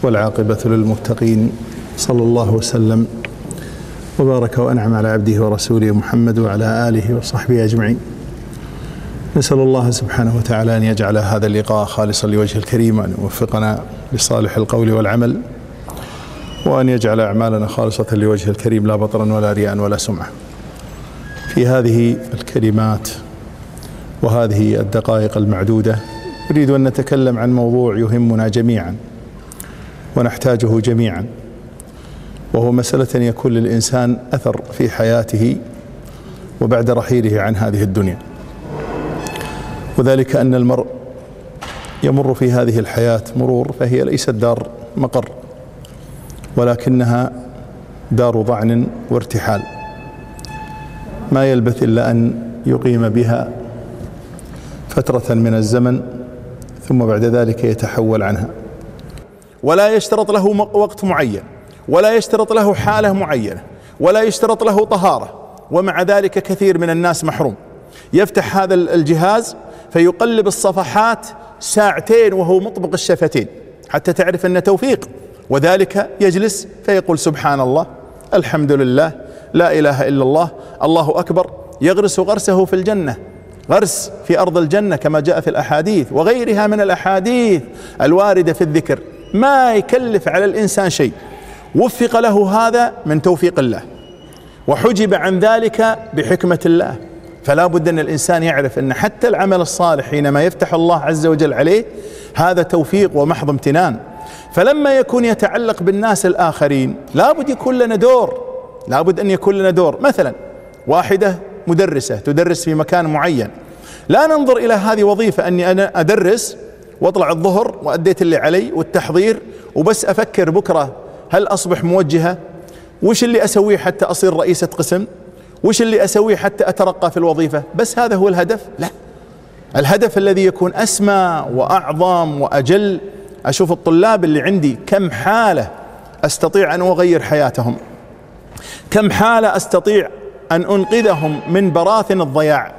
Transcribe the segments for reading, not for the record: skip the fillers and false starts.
والعاقبة للمتقين، صلى الله وسلم وبارك وأنعم على عبده ورسوله محمد وعلى آله وصحبه أجمعين. نسأل الله سبحانه وتعالى أن يجعل هذا اللقاء خالصا لوجه الكريم، وأن يوفقنا لصالح القول والعمل، وأن يجعل أعمالنا خالصة لوجه الكريم لا بطرا ولا رياء ولا سمعة. في هذه الكلمات وهذه الدقائق المعدودة نريد أن نتكلم عن موضوع يهمنا جميعا ونحتاجه جميعا، وهو مسألة أن يكون للإنسان أثر في حياته وبعد رحيله عن هذه الدنيا، وذلك أن المرء يمر في هذه الحياة مرور، فهي ليست دار مقر ولكنها دار ضعن وارتحال، ما يلبث إلا أن يقيم بها فترة من الزمن ثم بعد ذلك يتحول عنها، ولا يشترط له وقت معين، ولا يشترط له حالة معينة، ولا يشترط له طهارة. ومع ذلك كثير من الناس محروم، يفتح هذا الجهاز فيقلب الصفحات ساعتين وهو مطبق الشفتين حتى تعرف أنه توفيق، وذلك يجلس فيقول سبحان الله، الحمد لله، لا إله إلا الله، الله أكبر، يغرس غرسه في الجنة، غرس في أرض الجنة كما جاء في الأحاديث وغيرها من الأحاديث الواردة في الذكر، ما يكلف على الإنسان شيء، وفق له هذا من توفيق الله، وحجب عن ذلك بحكمة الله. فلا بد أن الإنسان يعرف أن حتى العمل الصالح حينما يفتح الله عز وجل عليه هذا توفيق ومحض امتنان. فلما يكون يتعلق بالناس الآخرين لا بد يكون لنا دور، لا بد أن يكون لنا دور. مثلا واحدة مدرسة تدرس في مكان معين، لا ننظر إلى هذه وظيفة أني أنا أدرس واطلع الظهر وأديت اللي علي والتحضير وبس أفكر بكرة هل أصبح موجهة، وش اللي أسويه حتى أصير رئيسة قسم، وش اللي أسويه حتى أترقى في الوظيفة، بس هذا هو الهدف؟ لا، الهدف الذي يكون أسمى وأعظم وأجل. أشوف الطلاب اللي عندي كم حالة أستطيع أن أغير حياتهم، كم حالة أستطيع أن أنقذهم من براثن الضياع،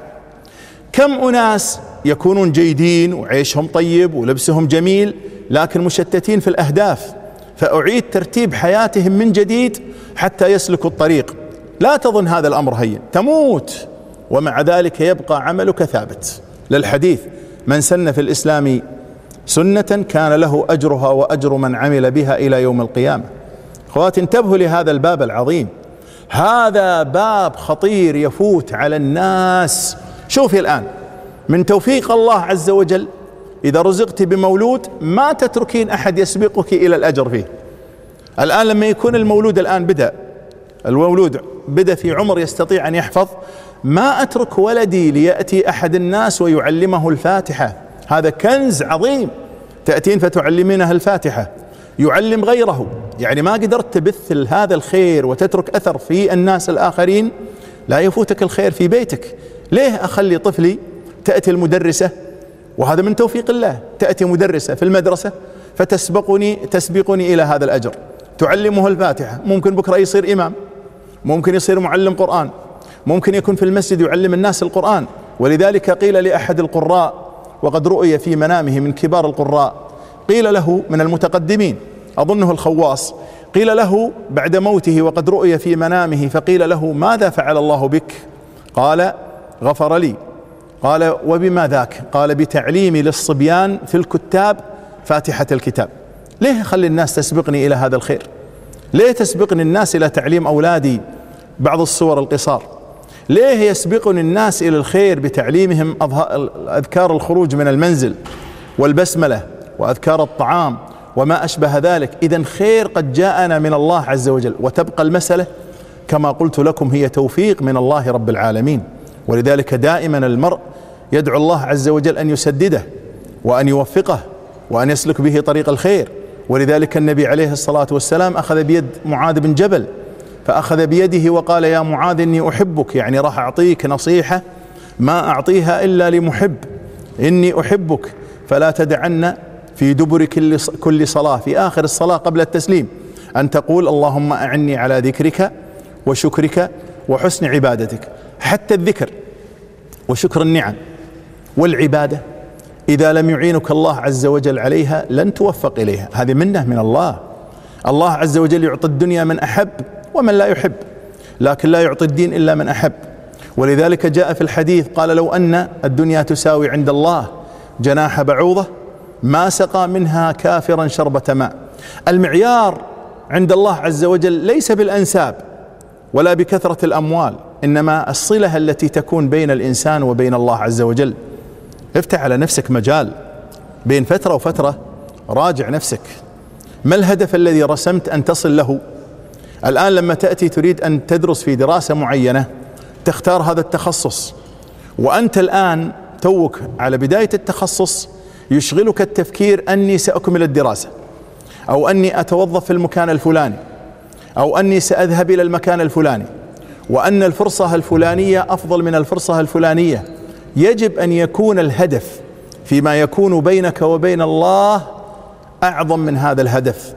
كم أناس يكونون جيدين وعيشهم طيب ولبسهم جميل لكن مشتتين في الأهداف، فأعيد ترتيب حياتهم من جديد حتى يسلكوا الطريق. لا تظن هذا الأمر هين، تموت ومع ذلك يبقى عملك ثابت. للحديث من سن في الإسلام سنة كان له أجرها وأجر من عمل بها إلى يوم القيامة. أخواتي انتبهوا لهذا الباب العظيم، هذا باب خطير يفوت على الناس. شوفي الآن من توفيق الله عز وجل إذا رزقت بمولود ما تتركين أحد يسبقك إلى الأجر فيه. الآن لما يكون المولود الآن المولود بدأ في عمر يستطيع أن يحفظ، ما أترك ولدي ليأتي أحد الناس ويعلمه الفاتحة، هذا كنز عظيم، تأتين فتعلمينه الفاتحة، يعلم غيره. يعني ما قدرت تبث هذا الخير وتترك أثر في الناس الآخرين لا يفوتك الخير في بيتك. ليه أخلي طفلي تأتي المدرسة، وهذا من توفيق الله، تأتي مدرسة في المدرسة فتسبقني إلى هذا الأجر، تعلمه الفاتحة، ممكن بكرة يصير إمام، ممكن يصير معلم قرآن، ممكن يكون في المسجد يعلم الناس القرآن. ولذلك قيل لأحد القراء وقد رؤي في منامه من كبار القراء، قيل له من المتقدمين أظنه الخواص، قيل له بعد موته وقد رؤي في منامه، فقيل له ماذا فعل الله بك؟ قال غفر لي. قال وبما ذاك؟ قال بتعليمي للصبيان في الكتاب فاتحة الكتاب. ليه أخلي الناس تسبقني إلى هذا الخير؟ ليه تسبقني الناس إلى تعليم أولادي بعض الصور القصار؟ ليه يسبقني الناس إلى الخير بتعليمهم أذكار الخروج من المنزل والبسملة وأذكار الطعام وما أشبه ذلك؟ إذن خير قد جاءنا من الله عز وجل، وتبقى المسألة كما قلت لكم هي توفيق من الله رب العالمين. ولذلك دائما المرء يدعو الله عز وجل أن يسدده وأن يوفقه وأن يسلك به طريق الخير. ولذلك النبي عليه الصلاة والسلام أخذ بيد معاذ بن جبل، فأخذ بيده وقال يا معاذ إني أحبك، يعني راح أعطيك نصيحة ما أعطيها إلا لمحب، إني أحبك فلا تدعن في دبر كل صلاة، في آخر الصلاة قبل التسليم، أن تقول اللهم أعني على ذكرك وشكرك وحسن عبادتك. حتى الذكر وشكر النعم والعبادة إذا لم يعينك الله عز وجل عليها لن توفق إليها. هذه منة من الله. الله عز وجل يعطي الدنيا من أحب ومن لا يحب، لكن لا يعطي الدين إلا من أحب. ولذلك جاء في الحديث قال: لو أن الدنيا تساوي عند الله جناح بعوضة ما سقى منها كافرا شربة ماء. المعيار عند الله عز وجل ليس بالأنساب ولا بكثرة الأموال، إنما الصلة التي تكون بين الإنسان وبين الله عز وجل. افتح على نفسك مجال بين فترة وفترة، راجع نفسك، ما الهدف الذي رسمت أن تصل له؟ الآن لما تأتي تريد أن تدرس في دراسة معينة تختار هذا التخصص، وأنت الآن توك على بداية التخصص يشغلك التفكير أني سأكمل الدراسة، أو أني أتوظف في المكان الفلاني، أو أني سأذهب إلى المكان الفلاني، وأن الفرصة الفلانية أفضل من الفرصة الفلانية. يجب أن يكون الهدف فيما يكون بينك وبين الله أعظم من هذا الهدف.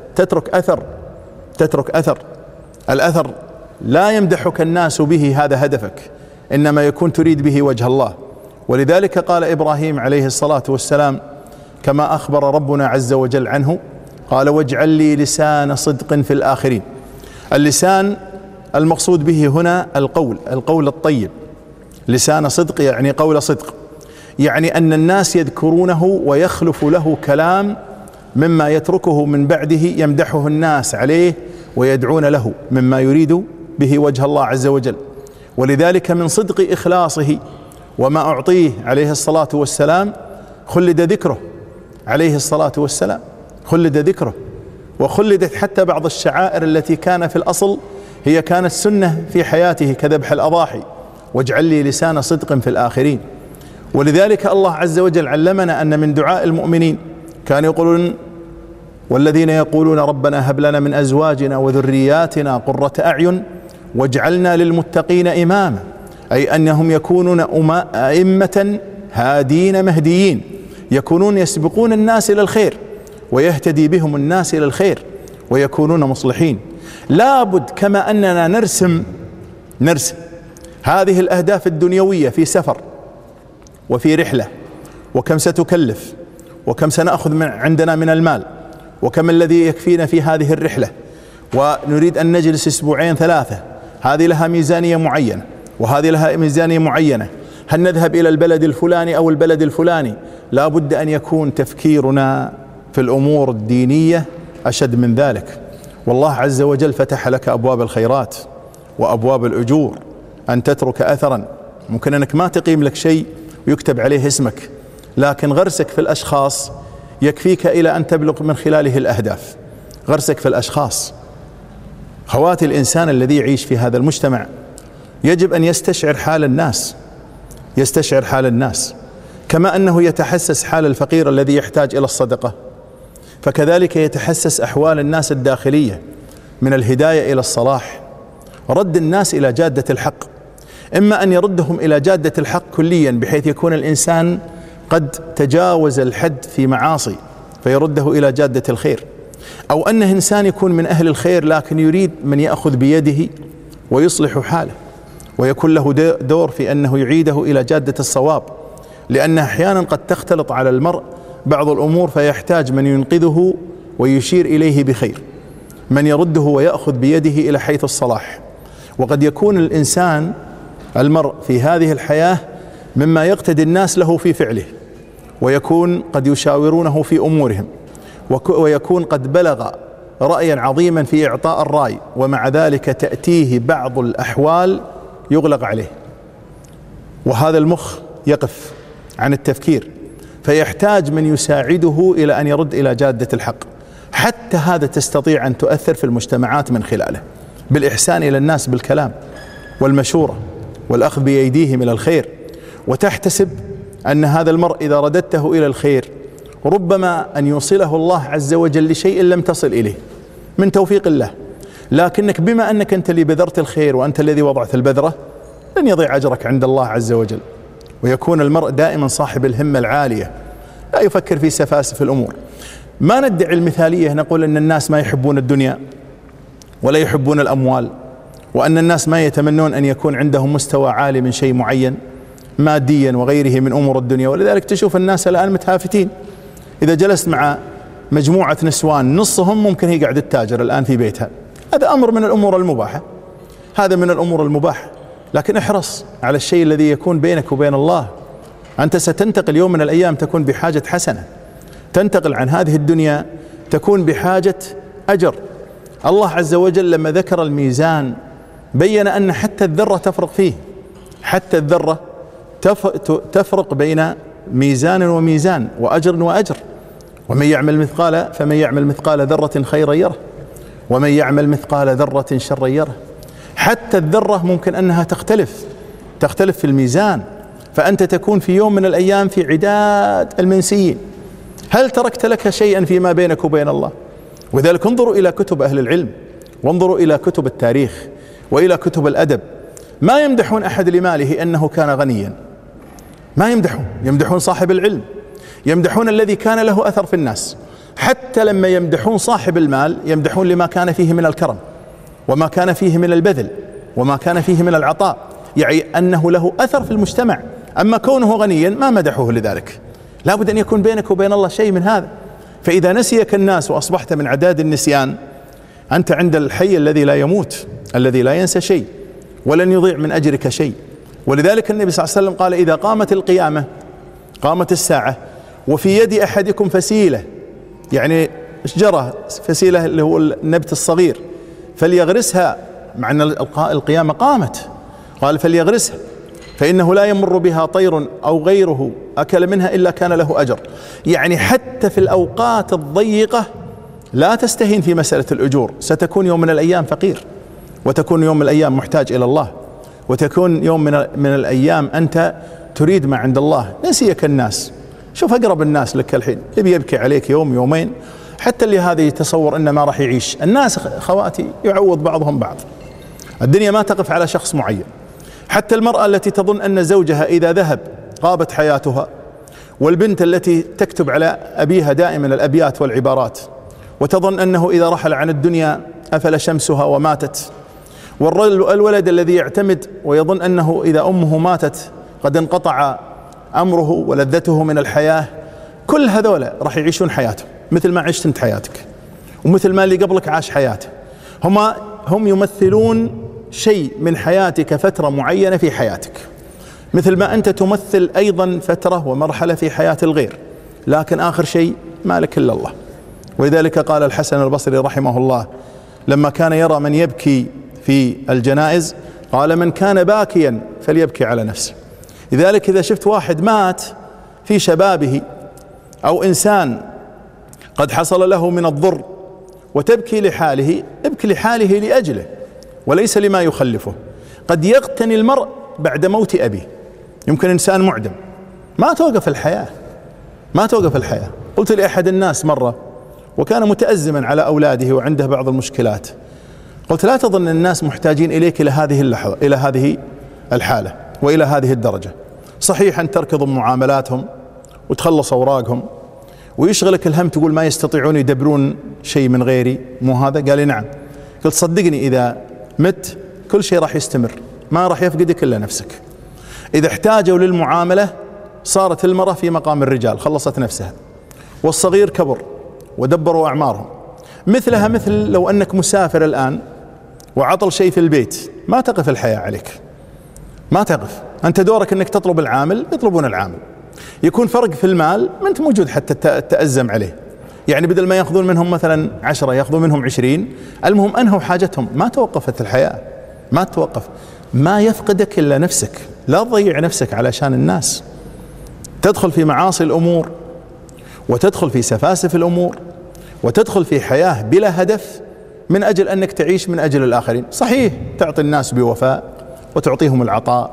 تترك أثر. الأثر لا يمدحك الناس به، هذا هدفك، إنما يكون تريد به وجه الله. ولذلك قال إبراهيم عليه الصلاة والسلام كما أخبر ربنا عز وجل عنه، قال: واجعل لي لسان صدق في الآخرين. اللسان المقصود به هنا القول الطيب. لسان صدق يعني قول صدق، يعني أن الناس يذكرونه ويخلف له كلام مما يتركه من بعده يمدحه الناس عليه ويدعون له مما يريد به وجه الله عز وجل. ولذلك من صدق إخلاصه وما أعطيه عليه الصلاة والسلام خلد ذكره عليه الصلاة والسلام، خلد ذكره، وخلدت حتى بعض الشعائر التي كان في الأصل هي كانت سنة في حياته كذبح الأضاحي. واجعل لي لسان صدق في الآخرين. ولذلك الله عز وجل علمنا أن من دعاء المؤمنين كانوا يقولون: والذين يقولون ربنا هب لنا من أزواجنا وذرياتنا قرة أعين واجعلنا للمتقين إماما، أي أنهم يكونون أئمة هادين مهديين، يكونون يسبقون الناس إلى الخير ويهتدي بهم الناس إلى الخير ويكونون مصلحين. لابد كما أننا نرسم هذه الأهداف الدنيوية في سفر وفي رحلة، وكم ستكلف، وكم سنأخذ عندنا من المال، وكم الذي يكفينا في هذه الرحلة، ونريد أن نجلس أسبوعين 3، هذه لها ميزانية معينة وهذه لها ميزانية معينة. هل نذهب إلى البلد الفلاني أو البلد الفلاني؟ لا بد أن يكون تفكيرنا في الأمور الدينية أشد من ذلك. والله عز وجل فتح لك أبواب الخيرات وأبواب الأجور، أن تترك أثرا. ممكن أنك ما تقيم لك شيء ويكتب عليه اسمك، لكن غرسك في الأشخاص يكفيك إلى أن تبلغ من خلاله الأهداف. غرسك في الأشخاص. خواتي، الإنسان الذي يعيش في هذا المجتمع يجب أن يستشعر حال الناس، كما أنه يتحسس حال الفقير الذي يحتاج إلى الصدقة، فكذلك يتحسس أحوال الناس الداخلية من الهداية إلى الصلاح، رد الناس إلى جادة الحق. إما أن يردهم إلى جادة الحق كليا بحيث يكون الإنسان قد تجاوز الحد في معاصي فيرده إلى جادة الخير، أو أنه إنسان يكون من أهل الخير لكن يريد من يأخذ بيده ويصلح حاله ويكون له دور في أنه يعيده إلى جادة الصواب، لأن أحيانا قد تختلط على المرء بعض الأمور فيحتاج من ينقذه ويشير إليه بخير، من يرده ويأخذ بيده إلى حيث الصلاح. وقد يكون الإنسان المرء في هذه الحياة مما يقتدي الناس له في فعله، ويكون قد يشاورونه في أمورهم، ويكون قد بلغ رأيا عظيما في إعطاء الرأي، ومع ذلك تأتيه بعض الأحوال يغلق عليه، وهذا المخ يقف عن التفكير، فيحتاج من يساعده إلى أن يرد إلى جادة الحق. حتى هذا تستطيع أن تؤثر في المجتمعات من خلاله بالإحسان إلى الناس بالكلام والمشورة والأخذ بأيديهم إلى الخير، وتحتسب أن هذا المرء إذا رددته إلى الخير ربما أن يوصله الله عز وجل لشيء لم تصل إليه من توفيق الله، لكنك بما أنك أنت اللي بذرت الخير وأنت الذي وضعت البذرة لن يضيع أجرك عند الله عز وجل. ويكون المرء دائما صاحب الهمة العالية، لا يفكر في سفاسف الأمور. ما ندعي المثالية، نقول أن الناس ما يحبون الدنيا ولا يحبون الأموال، وأن الناس ما يتمنون أن يكون عندهم مستوى عالي من شيء معين. ماديا وغيره من أمور الدنيا. ولذلك تشوف الناس الآن متهافتين. إذا جلست مع مجموعة نسوان نصهم ممكن هي قاعدة تتاجر الآن في بيتها، هذا أمر من الأمور المباحة، هذا من الأمور المباحة. لكن احرص على الشيء الذي يكون بينك وبين الله. أنت ستنتقل يوم من الأيام تكون بحاجة حسنة، تنتقل عن هذه الدنيا تكون بحاجة أجر. الله عز وجل لما ذكر الميزان بين أن حتى الذرة تفرق فيه، حتى الذرة تفرق بين ميزان وميزان وأجر وأجر. فمن يعمل مثقال ذرة خيرا يره ومن يعمل مثقال ذرة شرا يره. حتى الذرة ممكن أنها تختلف في الميزان، فأنت تكون في يوم من الأيام في عداد المنسيين. هل تركت لك شيئا فيما بينك وبين الله؟ وذلك انظروا إلى كتب أهل العلم، وانظروا إلى كتب التاريخ وإلى كتب الأدب. ما يمدحون أحد لماله أنه كان غنيا، ما يمدحون صاحب العلم، يمدحون الذي كان له أثر في الناس. حتى لما يمدحون صاحب المال يمدحون لما كان فيه من الكرم وما كان فيه من البذل وما كان فيه من العطاء، يعني أنه له أثر في المجتمع. أما كونه غنيا ما مدحوه لذلك. لا بد أن يكون بينك وبين الله شيء من هذا. فإذا نسيك الناس وأصبحت من عداد النسيان، أنت عند الحي الذي لا يموت، الذي لا ينسى شيء ولن يضيع من أجرك شيء. ولذلك النبي صلى الله عليه وسلم قال: إذا قامت القيامة، قامت الساعة، وفي يد أحدكم فسيلة، يعني شجرة، فسيلة اللي هو النبت الصغير، فليغرسها، مع أن القيامة قامت، قال فليغرسها فإنه لا يمر بها طير أو غيره أكل منها إلا كان له أجر. يعني حتى في الأوقات الضيقة لا تستهين في مسألة الأجور. ستكون يوم من الأيام فقير، وتكون يوم من الأيام محتاج إلى الله، وتكون يوم من الأيام أنت تريد ما عند الله. نسيك الناس. شوف أقرب الناس لك الحين يبي يبكي عليك يوم يومين، حتى اللي هذا يتصور أنه ما راح يعيش. الناس خواتي يعوض بعضهم بعض. الدنيا ما تقف على شخص معين. حتى المرأة التي تظن أن زوجها إذا ذهب غابت حياتها، والبنت التي تكتب على أبيها دائما الأبيات والعبارات وتظن أنه إذا رحل عن الدنيا أفل شمسها وماتت، والولد الذي يعتمد ويظن أنه إذا أمه ماتت قد انقطع أمره ولذته من الحياة. كل هذولا راح يعيشون حياتهم مثل ما عشت انت حياتك، ومثل ما اللي قبلك عاش حياته. هم يمثلون شيء من حياتك، فترة معينة في حياتك، مثل ما أنت تمثل أيضا فترة ومرحلة في حياة الغير، لكن آخر شيء مالك إلا الله. ولذلك قال الحسن البصري رحمه الله لما كان يرى من يبكي في الجنائز، قال: من كان باكيا فليبكي على نفسه. لذلك إذا شفت واحد مات في شبابه، أو إنسان قد حصل له من الضر وتبكي لحاله، ابكي لحاله لأجله وليس لما يخلفه. قد يغتني المرء بعد موت أبيه، يمكن إنسان معدم، ما توقف الحياة، ما توقف الحياة. قلت لأحد الناس مرة وكان متأزما على أولاده وعنده بعض المشكلات، قلت: لا تظن الناس محتاجين إليك إلى هذه اللحظة، إلى هذه الحالة وإلى هذه الدرجة. صحيح أن تركض معاملاتهم وتخلص أوراقهم ويشغلك الهم، تقول ما يستطيعون يدبرون شيء من غيري، مو هذا؟ قال لي نعم. قلت: صدقني إذا مت كل شيء راح يستمر، ما راح يفقدك إلا نفسك. إذا احتاجوا للمعاملة صارت المرأة في مقام الرجال، خلصت نفسها، والصغير كبر ودبروا أعمارهم. مثلها مثل لو أنك مسافر الآن وعطل شيء في البيت، ما تقف الحياة عليك، ما تقف. أنت دورك أنك تطلب العامل، يطلبون العامل، يكون فرق في المال ما أنت موجود حتى تأزم عليه. يعني بدل ما يأخذون منهم مثلا 10 يأخذون منهم 20، المهم أنهوا حاجتهم. ما توقفت الحياة، ما توقف. ما يفقدك إلا نفسك. لا تضيع نفسك علشان الناس، تدخل في معاصي الأمور وتدخل في سفاسف الأمور وتدخل في حياة بلا هدف من أجل أنك تعيش من أجل الآخرين. صحيح تعطي الناس بوفاء وتعطيهم العطاء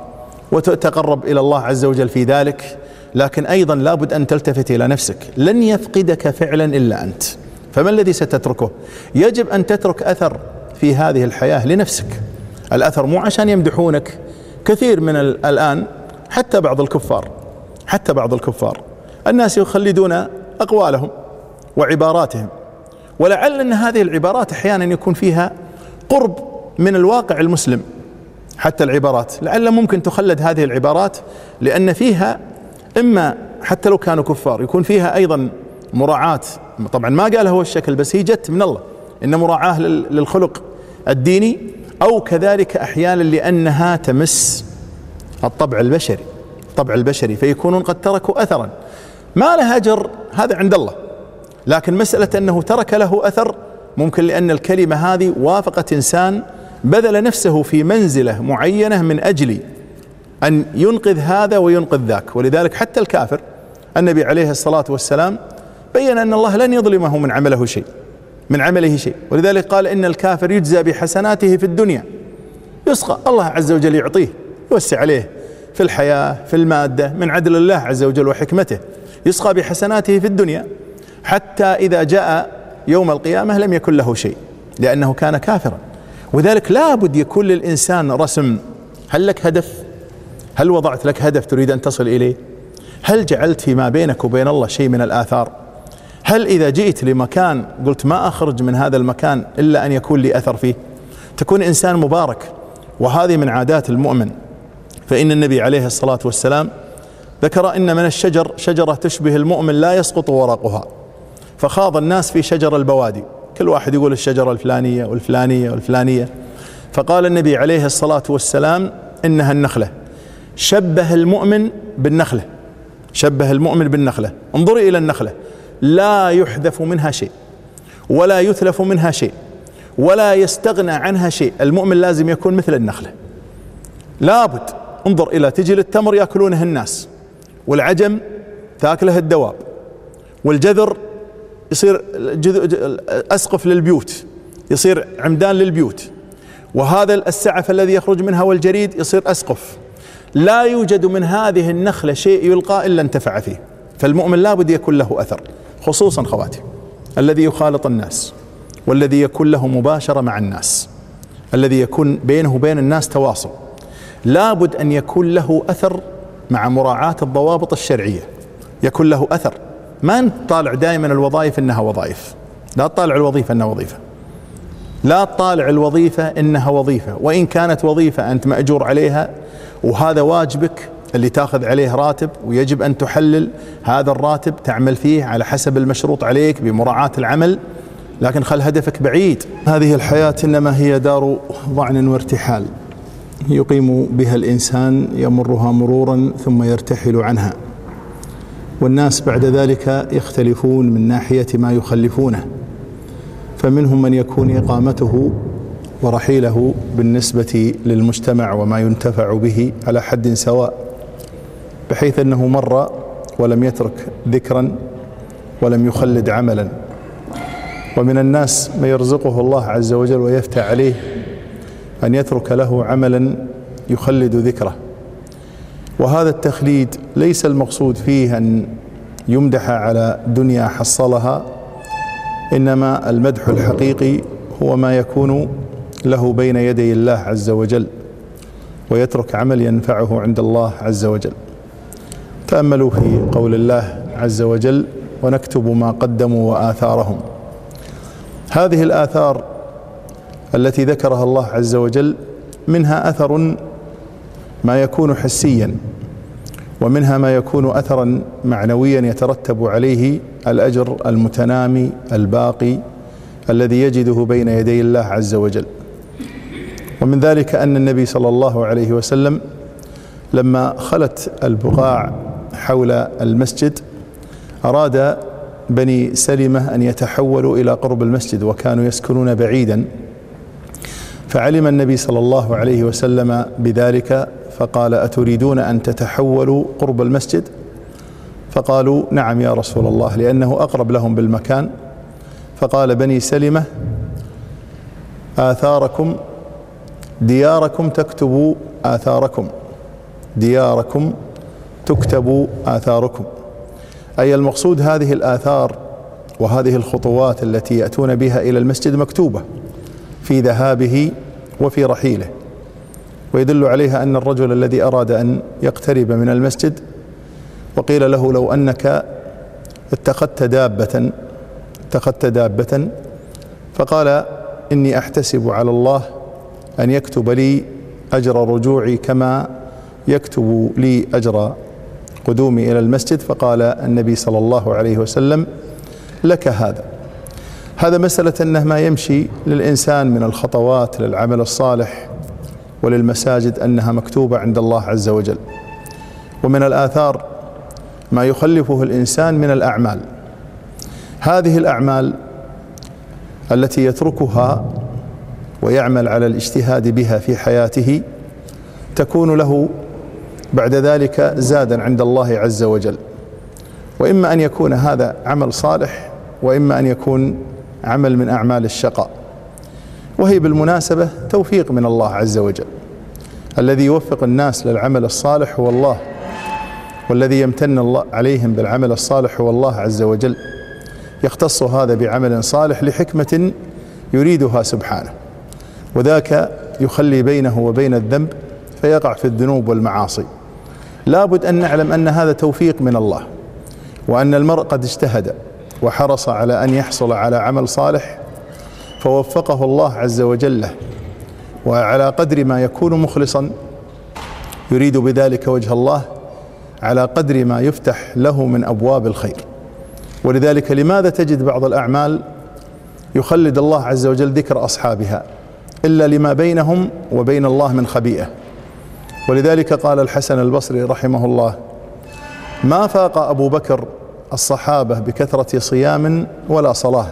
وتتقرب إلى الله عز وجل في ذلك، لكن أيضا لابد أن تلتفت إلى نفسك. لن يفقدك فعلا إلا أنت، فما الذي ستتركه؟ يجب أن تترك أثر في هذه الحياة لنفسك. الأثر مو عشان يمدحونك. كثير من الآن حتى بعض الكفار الناس يخلدون أقوالهم وعباراتهم، ولعل أن هذه العبارات أحيانا يكون فيها قرب من الواقع المسلم. حتى العبارات لعل ممكن تخلد هذه العبارات، لأن فيها إما حتى لو كانوا كفار يكون فيها أيضا مراعاة، طبعا ما قال هو الشكل بس هي جت من الله، إن مراعاة للخلق الديني، أو كذلك أحيانا لأنها تمس الطبع البشري فيكونون قد تركوا أثرا ما له أجر، هذا عند الله. لكن مسألة أنه ترك له أثر ممكن لأن الكلمة هذه وافقت إنسان بذل نفسه في منزلة معينة من أجل أن ينقذ هذا وينقذ ذاك. ولذلك حتى الكافر النبي عليه الصلاة والسلام بين أن الله لن يظلمه من عمله شيء، ولذلك قال إن الكافر يجزى بحسناته في الدنيا، يسقى الله عز وجل يعطيه، يوسع عليه في الحياة في المادة من عدل الله عز وجل وحكمته، يسقى بحسناته في الدنيا حتى إذا جاء يوم القيامة لم يكن له شيء لأنه كان كافرا. وذلك لا بد يكون للإنسان رسم. هل لك هدف؟ هل وضعت لك هدف تريد أن تصل إليه؟ هل جعلت فيما بينك وبين الله شيء من الآثار؟ هل إذا جئت لمكان قلت ما أخرج من هذا المكان إلا أن يكون لي أثر فيه؟ تكون إنسان مبارك. وهذه من عادات المؤمن، فإن النبي عليه الصلاة والسلام ذكر إن من الشجر شجرة تشبه المؤمن لا يسقط ورقها، فخاض الناس في شجر البوادي، كل واحد يقول الشجرة الفلانية والفلانية والفلانية، فقال النبي عليه الصلاة والسلام إنها النخلة، شبه المؤمن بالنخلة. انظري إلى النخلة، لا يحذف منها شيء ولا يتلف منها شيء ولا يستغنى عنها شيء. المؤمن لازم يكون مثل النخلة، لابد. انظر إلى تجي للتمر يأكلونه الناس، والعجم تأكله الدواب، والجذر يصير أسقف للبيوت، يصير عمدان للبيوت، وهذا السعف الذي يخرج منها والجريد يصير أسقف. لا يوجد من هذه النخلة شيء يلقى إلا انتفع فيه. فالمؤمن لابد يكون له أثر، خصوصا خواتي الذي يخالط الناس، والذي يكون له مباشرة مع الناس، الذي يكون بينه وبين الناس تواصل، لابد أن يكون له أثر مع مراعاة الضوابط الشرعية، يكون له أثر. ما نطالع دائما الوظائف إنها وظائف، لا تطالع الوظيفة إنها وظيفة، لا تطالع الوظيفة إنها وظيفة، وإن كانت وظيفة أنت مأجور عليها وهذا واجبك اللي تاخذ عليه راتب، ويجب أن تحلل هذا الراتب تعمل فيه على حسب المشروط عليك بمراعاة العمل، لكن خل هدفك بعيد. هذه الحياة إنما هي دار ضعن وارتحال يقيم بها الإنسان، يمرها مرورا ثم يرتحل عنها، والناس بعد ذلك يختلفون من ناحية ما يخلفونه، فمنهم من يكون إقامته ورحيله بالنسبة للمجتمع وما ينتفع به على حد سواء، بحيث أنه مر ولم يترك ذكرا ولم يخلد عملا. ومن الناس من يرزقه الله عز وجل ويفتح عليه أن يترك له عملا يخلد ذكره، وهذا التخليد ليس المقصود فيه أن يمدح على دنيا حصلها، إنما المدح الحقيقي هو ما يكون له بين يدي الله عز وجل ويترك عمل ينفعه عند الله عز وجل. تأملوا في قول الله عز وجل: ونكتب ما قدموا وآثارهم. هذه الآثار التي ذكرها الله عز وجل منها أثر ما يكون حسيا، ومنها ما يكون أثرا معنويا يترتب عليه الأجر المتنامي الباقي الذي يجده بين يدي الله عز وجل. ومن ذلك أن النبي صلى الله عليه وسلم لما خلت البقاع حول المسجد أراد بني سلمة أن يتحولوا إلى قرب المسجد، وكانوا يسكنون بعيدا، فعلم النبي صلى الله عليه وسلم بذلك فقال: أتريدون أن تتحولوا قرب المسجد؟ فقالوا: نعم يا رسول الله، لأنه أقرب لهم بالمكان. فقال: بني سلمة آثاركم دياركم تكتب آثاركم، دياركم تكتب آثاركم، أي المقصود هذه الآثار وهذه الخطوات التي يأتون بها إلى المسجد مكتوبة في ذهابه وفي رحيله. ويدل عليها أن الرجل الذي أراد أن يقترب من المسجد وقيل له: لو أنك اتخذت دابة، فقال: إني أحتسب على الله أن يكتب لي أجر رجوعي كما يكتب لي أجر قدومي إلى المسجد. فقال النبي صلى الله عليه وسلم: لك هذا مسألة أنه ما يمشي للإنسان من الخطوات للعمل الصالح وللمساجد أنها مكتوبة عند الله عز وجل. ومن الآثار ما يخلفه الإنسان من الأعمال. هذه الأعمال التي يتركها ويعمل على الاجتهاد بها في حياته تكون له بعد ذلك زادا عند الله عز وجل، وإما أن يكون هذا عمل صالح وإما أن يكون عمل من أعمال الشقاء. وهي بالمناسبة توفيق من الله عز وجل. الذي يوفق الناس للعمل الصالح هو الله، والذي يمتن الله عليهم بالعمل الصالح هو الله عز وجل. يختص هذا بعمل صالح لحكمة يريدها سبحانه، وذاك يخلي بينه وبين الذنب فيقع في الذنوب والمعاصي. لابد أن نعلم أن هذا توفيق من الله، وأن المرء قد اجتهد وحرص على أن يحصل على عمل صالح فوفقه الله عز وجل له، وعلى قدر ما يكون مخلصا يريد بذلك وجه الله على قدر ما يفتح له من أبواب الخير. ولذلك لماذا تجد بعض الأعمال يخلد الله عز وجل ذكر أصحابها إلا لما بينهم وبين الله من خبيئة؟ ولذلك قال الحسن البصري رحمه الله: ما فاق أبو بكر الصحابة بكثرة صيام ولا صلاة،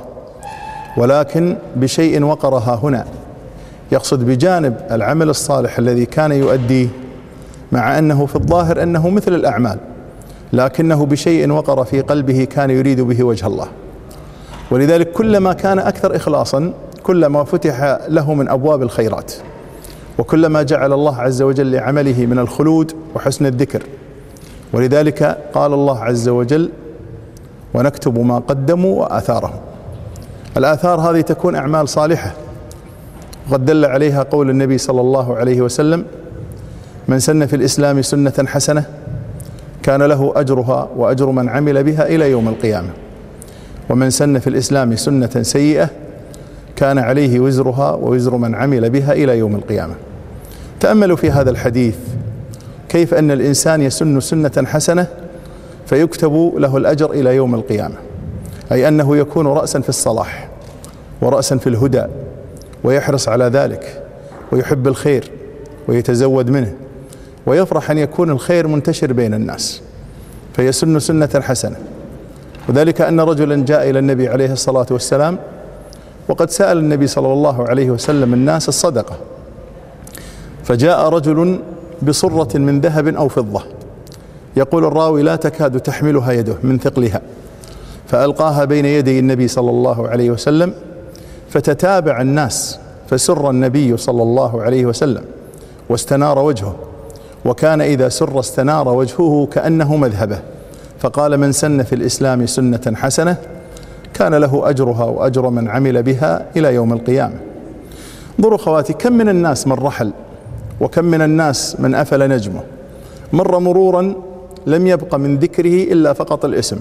ولكن بشيء وقرها هنا. يقصد بجانب العمل الصالح الذي كان يؤديه، مع أنه في الظاهر أنه مثل الأعمال، لكنه بشيء وقر في قلبه كان يريد به وجه الله. ولذلك كلما كان أكثر إخلاصا كلما فتح له من أبواب الخيرات، وكلما جعل الله عز وجل لعمله من الخلود وحسن الذكر. ولذلك قال الله عز وجل: ونكتب ما قدموا وآثارهم. الآثار هذه تكون أعمال صالحة، وقد دل عليها قول النبي صلى الله عليه وسلم: من سن في الإسلام سنة حسنة كان له أجرها وأجر من عمل بها إلى يوم القيامة، ومن سن في الإسلام سنة سيئة كان عليه وزرها ووزر من عمل بها إلى يوم القيامة. تأملوا في هذا الحديث كيف أن الإنسان يسن سنة حسنة فيكتب له الأجر إلى يوم القيامة، أي أنه يكون رأسا في الصلاح ورأسا في الهدى، ويحرص على ذلك ويحب الخير ويتزود منه، ويفرح أن يكون الخير منتشر بين الناس، فيسن سنة حسنة. وذلك أن رجلا جاء إلى النبي عليه الصلاة والسلام، وقد سأل النبي صلى الله عليه وسلم الناس الصدقة، فجاء رجل بصرة من ذهب أو فضة، يقول الراوي: لا تكاد تحملها يده من ثقلها، فألقاها بين يدي النبي صلى الله عليه وسلم، فتتابع الناس، فسر النبي صلى الله عليه وسلم واستنار وجهه، وكان إذا سر استنار وجهه كأنه مذهبه، فقال: من سن في الإسلام سنة حسنة كان له أجرها وأجر من عمل بها إلى يوم القيامة. انظروا خواتي، كم من الناس من رحل، وكم من الناس من أفل نجمه، مر مرورا لم يبق من ذكره إلا فقط الاسم.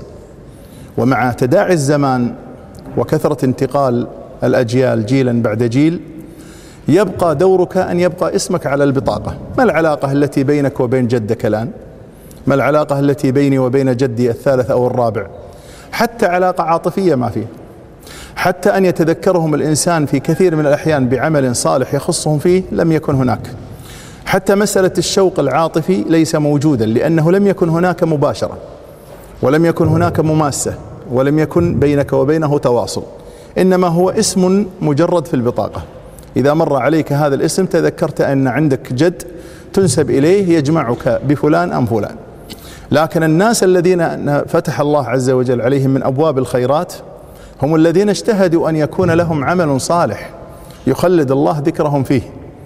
ومع تداعي الزمان وكثرة انتقال الأجيال جيلا بعد جيل، يبقى دورك أن يبقى اسمك على البطاقة. ما العلاقة التي بينك وبين جدك الآن؟ ما العلاقة التي بيني وبين جدي الثالث أو الرابع؟ حتى علاقة عاطفية ما فيه، حتى أن يتذكرهم الإنسان في كثير من الأحيان بعمل صالح يخصهم فيه لم يكن هناك. حتى مسألة الشوق العاطفي ليس موجودا، لأنه لم يكن هناك مباشرة، ولم يكن هناك مماسة، ولم يكن بينك وبينه تواصل، إنما هو اسم مجرد في البطاقة. إذا مر عليك هذا الاسم تذكرت أن عندك جد تنسب إليه يجمعك بفلان أم فلان. لكن الناس الذين فتح الله عز وجل عليهم من أبواب الخيرات هم الذين اجتهدوا أن يكون لهم عمل صالح يخلد الله ذكرهم فيه.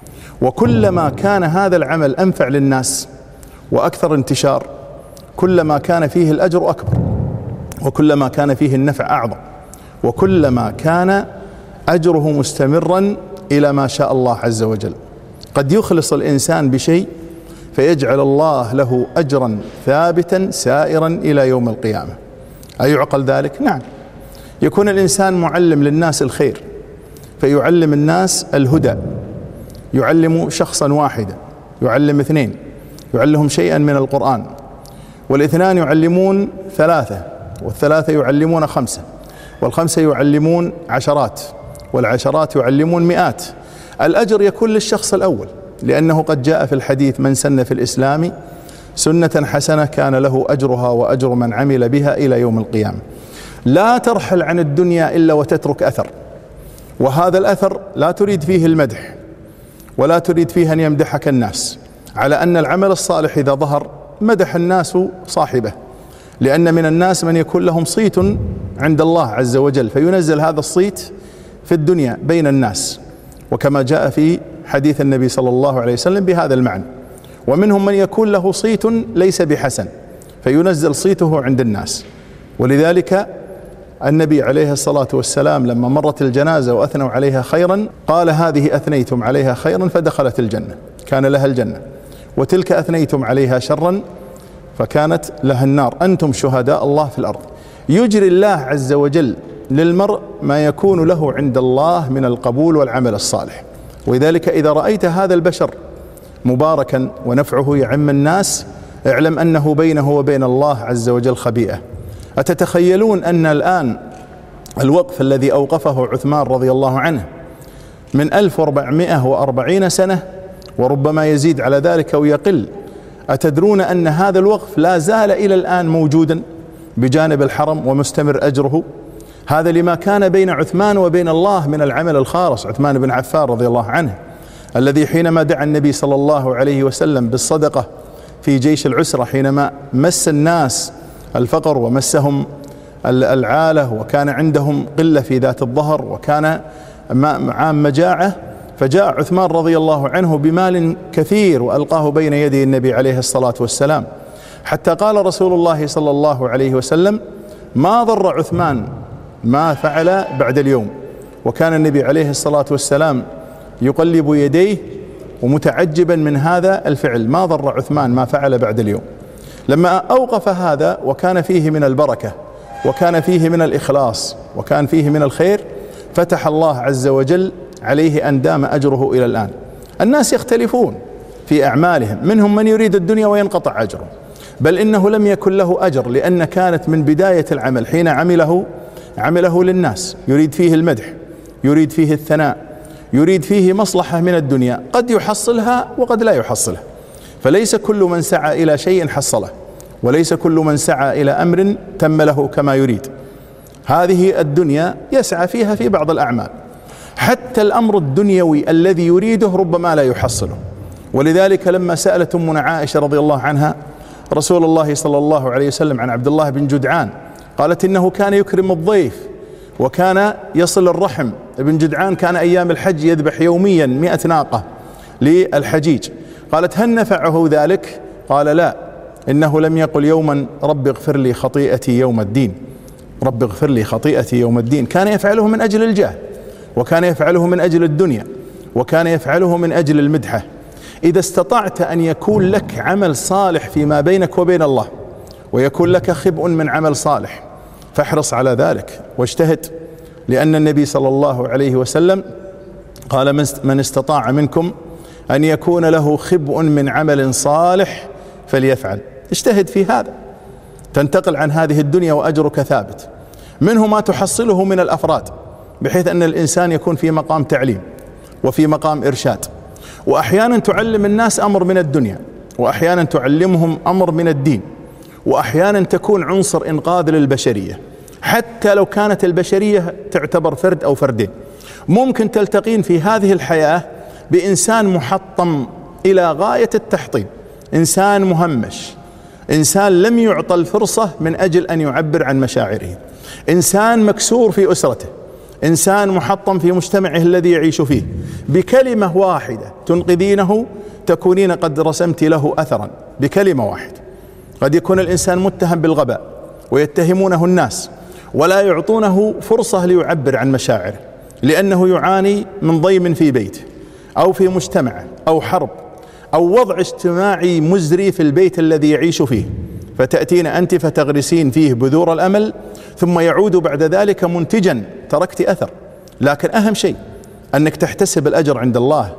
وكلما كان هذا العمل أنفع للناس وأكثر انتشار، كلما كان فيه الأجر أكبر، وكلما كان فيه النفع أعظم، وكلما كان أجره مستمرا إلى ما شاء الله عز وجل. قد يخلص الإنسان بشيء فيجعل الله له أجرا ثابتا سائرا إلى يوم القيامة. أيعقل ذلك؟ نعم. يكون الإنسان معلم للناس الخير فيعلم الناس الهدى، يعلم شخصا واحدا، يعلم 2، يعلمهم شيئا من القرآن، وال2 يعلمون 3، وال3 يعلمون 5، وال5 يعلمون 10، وال10 يعلمون 100. الأجر يكون للشخص الأول، لأنه قد جاء في الحديث: من سن في الإسلام سنة حسنة كان له أجرها وأجر من عمل بها إلى يوم القيامة. لا ترحل عن الدنيا إلا وتترك أثر، وهذا الأثر لا تريد فيه المدح ولا تريد فيه أن يمدحك الناس، على أن العمل الصالح إذا ظهر مدح الناس صاحبه، لأن من الناس من يكون لهم صيت عند الله عز وجل فينزل هذا الصيت في الدنيا بين الناس، وكما جاء في حديث النبي صلى الله عليه وسلم بهذا المعنى. ومنهم من يكون له صيت ليس بحسن فينزل صيته عند الناس. ولذلك النبي عليه الصلاة والسلام لما مرت الجنازة وأثنوا عليها خيرا قال: هذه أثنيتم عليها خيرا فدخلت الجنة، كان لها الجنة، وتلك أثنيتم عليها شرا فكانت لها النار، أنتم شهداء الله في الأرض. يجري الله عز وجل للمرء ما يكون له عند الله من القبول والعمل الصالح. ولذلك إذا رأيت هذا البشر مباركا ونفعه يعم الناس، اعلم أنه بينه وبين الله عز وجل خبيئة. أتتخيلون أن الآن الوقف الذي أوقفه عثمان رضي الله عنه من 1440 سنة وربما يزيد على ذلك ويقل، أتدرون أن هذا الوقف لا زال إلى الآن موجودا بجانب الحرم ومستمر أجره؟ هذا لما كان بين عثمان وبين الله من العمل الخالص. عثمان بن عفان رضي الله عنه الذي حينما دعا النبي صلى الله عليه وسلم بالصدقة في جيش العسرة، حينما مس الناس الفقر ومسهم العالة وكان عندهم قلة في ذات الظهر وكان عام مجاعة، فجاء عثمان رضي الله عنه بمال كثير وألقاه بين يدي النبي عليه الصلاة والسلام، حتى قال رسول الله صلى الله عليه وسلم: ما ضر عثمان ما فعل بعد اليوم. وكان النبي عليه الصلاة والسلام يقلب يديه ومتعجبا من هذا الفعل: ما ضر عثمان ما فعل بعد اليوم. لما أوقف هذا وكان فيه من البركة وكان فيه من الإخلاص وكان فيه من الخير، فتح الله عز وجل عليه أن دام أجره إلى الآن. الناس يختلفون في أعمالهم، منهم من يريد الدنيا وينقطع أجره، بل إنه لم يكن له أجر، لأن كانت من بداية العمل حين عمله للناس، يريد فيه المدح، يريد فيه الثناء، يريد فيه مصلحة من الدنيا، قد يحصلها وقد لا يحصلها. فليس كل من سعى إلى شيء حصله، وليس كل من سعى إلى أمر تم له كما يريد. هذه الدنيا يسعى فيها في بعض الأعمال، حتى الأمر الدنيوي الذي يريده ربما لا يحصله. ولذلك لما سألت أمنا عائشة رضي الله عنها رسول الله صلى الله عليه وسلم عن عبد الله بن جدعان، قالت: إنه كان يكرم الضيف وكان يصل الرحم. ابن جدعان كان أيام الحج يذبح يوميا 100 ناقة للحجيج. قالت: هل نفعه ذلك؟ قال: لا، إنه لم يقل يوما رب اغفر لي خطيئتي يوم الدين، رب اغفر لي خطيئتي يوم الدين. كان يفعله من أجل الجاه، وكان يفعله من أجل الدنيا، وكان يفعله من أجل المدحة. إذا استطعت أن يكون لك عمل صالح فيما بينك وبين الله ويكون لك خبء من عمل صالح فاحرص على ذلك واجتهد، لأن النبي صلى الله عليه وسلم قال: من استطاع منكم أن يكون له خبء من عمل صالح فليفعل. اجتهد في هذا تنتقل عن هذه الدنيا وأجرك ثابت. منه ما تحصله من الأفراد، بحيث أن الإنسان يكون في مقام تعليم وفي مقام إرشاد، وأحيانا تعلم الناس أمر من الدنيا، وأحيانا تعلمهم أمر من الدين، وأحيانا تكون عنصر إنقاذ للبشرية. حتى لو كانت البشرية تعتبر فرد أو فردين، ممكن تلتقين في هذه الحياة بإنسان محطم إلى غاية التحطيم، إنسان مهمش، إنسان لم يعطى الفرصة من أجل أن يعبر عن مشاعره، إنسان مكسور في أسرته، إنسان محطم في مجتمعه الذي يعيش فيه. بكلمة واحدة تنقذينه تكونين قد رسمت له أثرا، بكلمة واحدة. قد يكون الإنسان متهم بالغباء ويتهمونه الناس ولا يعطونه فرصة ليعبر عن مشاعره، لأنه يعاني من ضيم في بيته أو في مجتمعه أو حرب أو وضع اجتماعي مزري في البيت الذي يعيش فيه، فتأتين أنت فتغرسين فيه بذور الأمل، ثم يعود بعد ذلك منتجا، تركت أثر. لكن أهم شيء أنك تحتسب الأجر عند الله،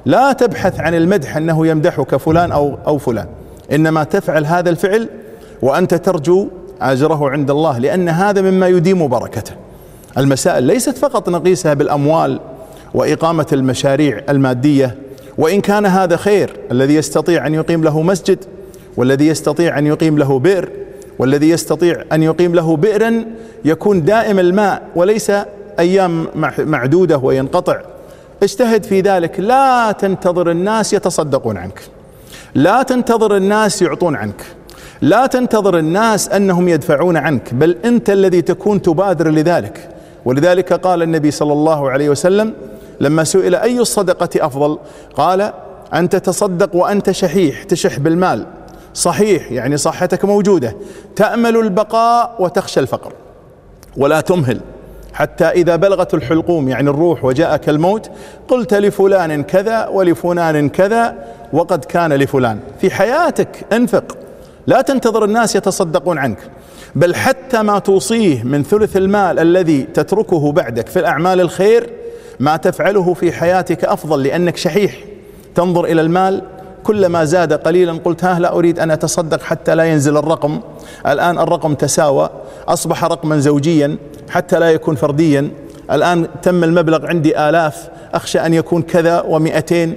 لا تبحث عن المدح أنه يمدحك فلان أو فلان، إنما تفعل هذا الفعل وأنت ترجو أجره عند الله، لأن هذا مما يديم بركته. المسائل ليست فقط نقيسها بالأموال وإقامة المشاريع المادية، وإن كان هذا خير، الذي يستطيع أن يقيم له مسجد، والذي يستطيع أن يقيم له بئر، والذي يستطيع أن يقيم له بئرا يكون دائم الماء وليس أيام معدودة وينقطع، اجتهد في ذلك. لا تنتظر الناس يتصدقون عنك، لا تنتظر الناس يعطون عنك، لا تنتظر الناس أنهم يدفعون عنك، بل أنت الذي تكون تبادر لذلك. ولذلك قال النبي صلى الله عليه وسلم لما سئل أي الصدقة أفضل، قال أن تتصدق وأنت شحيح، تشح بالمال، صحيح يعني صحتك موجودة، تأمل البقاء وتخشى الفقر، ولا تمهل حتى إذا بلغت الحلقوم يعني الروح وجاءك الموت قلت لفلان كذا ولفلان كذا وقد كان لفلان. في حياتك انفق، لا تنتظر الناس يتصدقون عنك، بل حتى ما توصيه من ثلث المال الذي تتركه بعدك في الأعمال الخير ما تفعله في حياتك أفضل، لأنك شحيح تنظر إلى المال كلما زاد قليلا قلت لا أريد أن أتصدق حتى لا ينزل الرقم، الآن الرقم تساوى، أصبح رقما زوجيا حتى لا يكون فرديا، الآن تم المبلغ عندي آلاف، أخشى أن يكون كذا و200.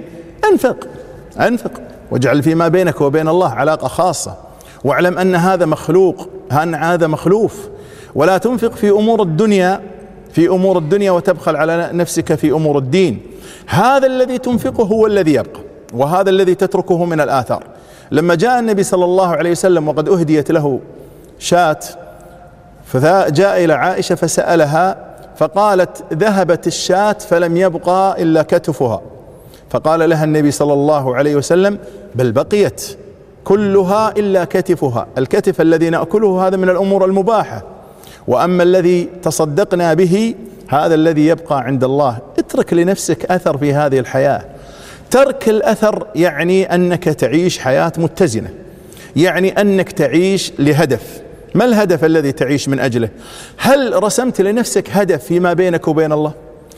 أنفق واجعل فيما بينك وبين الله علاقة خاصة، واعلم أن هذا مخلوق، أن هذا مخلوف، ولا تنفق في أمور الدنيا وتبخل على نفسك في أمور الدين. هذا الذي تنفقه هو الذي يبقى، وهذا الذي تتركه من الآثار. لما جاء النبي صلى الله عليه وسلم وقد أهديت له شاة، فجاء إلى عائشة فسألها فقالت ذهبت الشاة فلم يبقى إلا كتفها، فقال لها النبي صلى الله عليه وسلم بل بقيت كلها إلا كتفها. الكتف الذي نأكله هذا من الأمور المباحة، وأما الذي تصدقنا به هذا الذي يبقى عند الله. اترك لنفسك أثر في هذه الحياة. ترك الأثر يعني أنك تعيش حياة متزنة، يعني أنك تعيش لهدف. ما الهدف الذي تعيش من أجله؟ هل رسمت لنفسك هدف فيما بينك وبين الله؟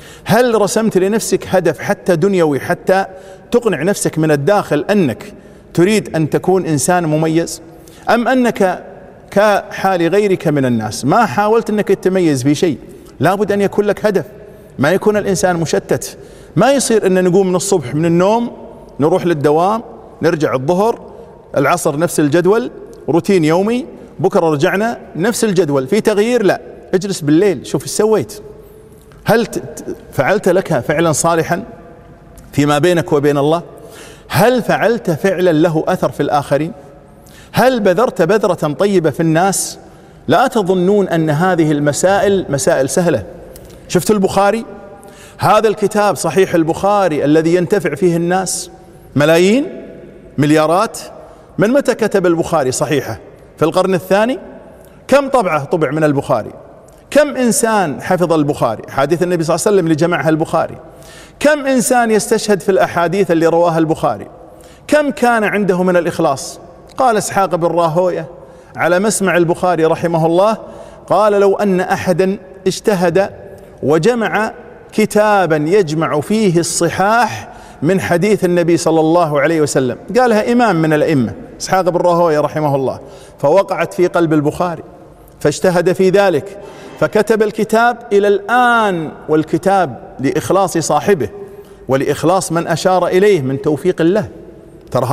هل رسمت لنفسك هدف حتى دنيوي، حتى تقنع نفسك من الداخل أنك تريد أن تكون إنسان مميز، أم أنك كحال غيرك من الناس ما حاولت أنك تتميز في شيء؟ لابد أن يكون لك هدف، ما يكون الإنسان مشتت. ما يصير أن نقوم من الصبح من النوم نروح للدوام، نرجع الظهر العصر نفس الجدول، روتين يومي، بكرة رجعنا نفس الجدول، في تغيير؟ لا. اجلس بالليل شوف ايش سويت، هل فعلت لك فعلا صالحا فيما بينك وبين الله؟ هل فعلت فعلا له أثر في الآخرين؟ هل بذرت بذرة طيبة في الناس؟ لا تظنون أن هذه المسائل مسائل سهلة. شفت البخاري، هذا الكتاب صحيح البخاري الذي ينتفع فيه الناس ملايين مليارات، من متى كتب البخاري صحيحة؟ في القرن الثاني. كم طبعة طبع من البخاري؟ كم إنسان حفظ البخاري؟ حديث النبي صلى الله عليه وسلم اللي جمعها البخاري. كم إنسان يستشهد في الأحاديث اللي رواها البخاري؟ كم كان عنده من الإخلاص؟ قال إسحاق بن راهوية على مسمع البخاري رحمه الله، قال لو أن أحدا اجتهد وجمع كتابا يجمع فيه الصحاح من حديث النبي صلى الله عليه وسلم، قالها إمام من الأئمة إسحاق بن راهوية رحمه الله، فوقعت في قلب البخاري فاجتهد في ذلك فكتب الكتاب إلى الآن، والكتاب لإخلاص صاحبه ولإخلاص من أشار إليه من توفيق الله. ترى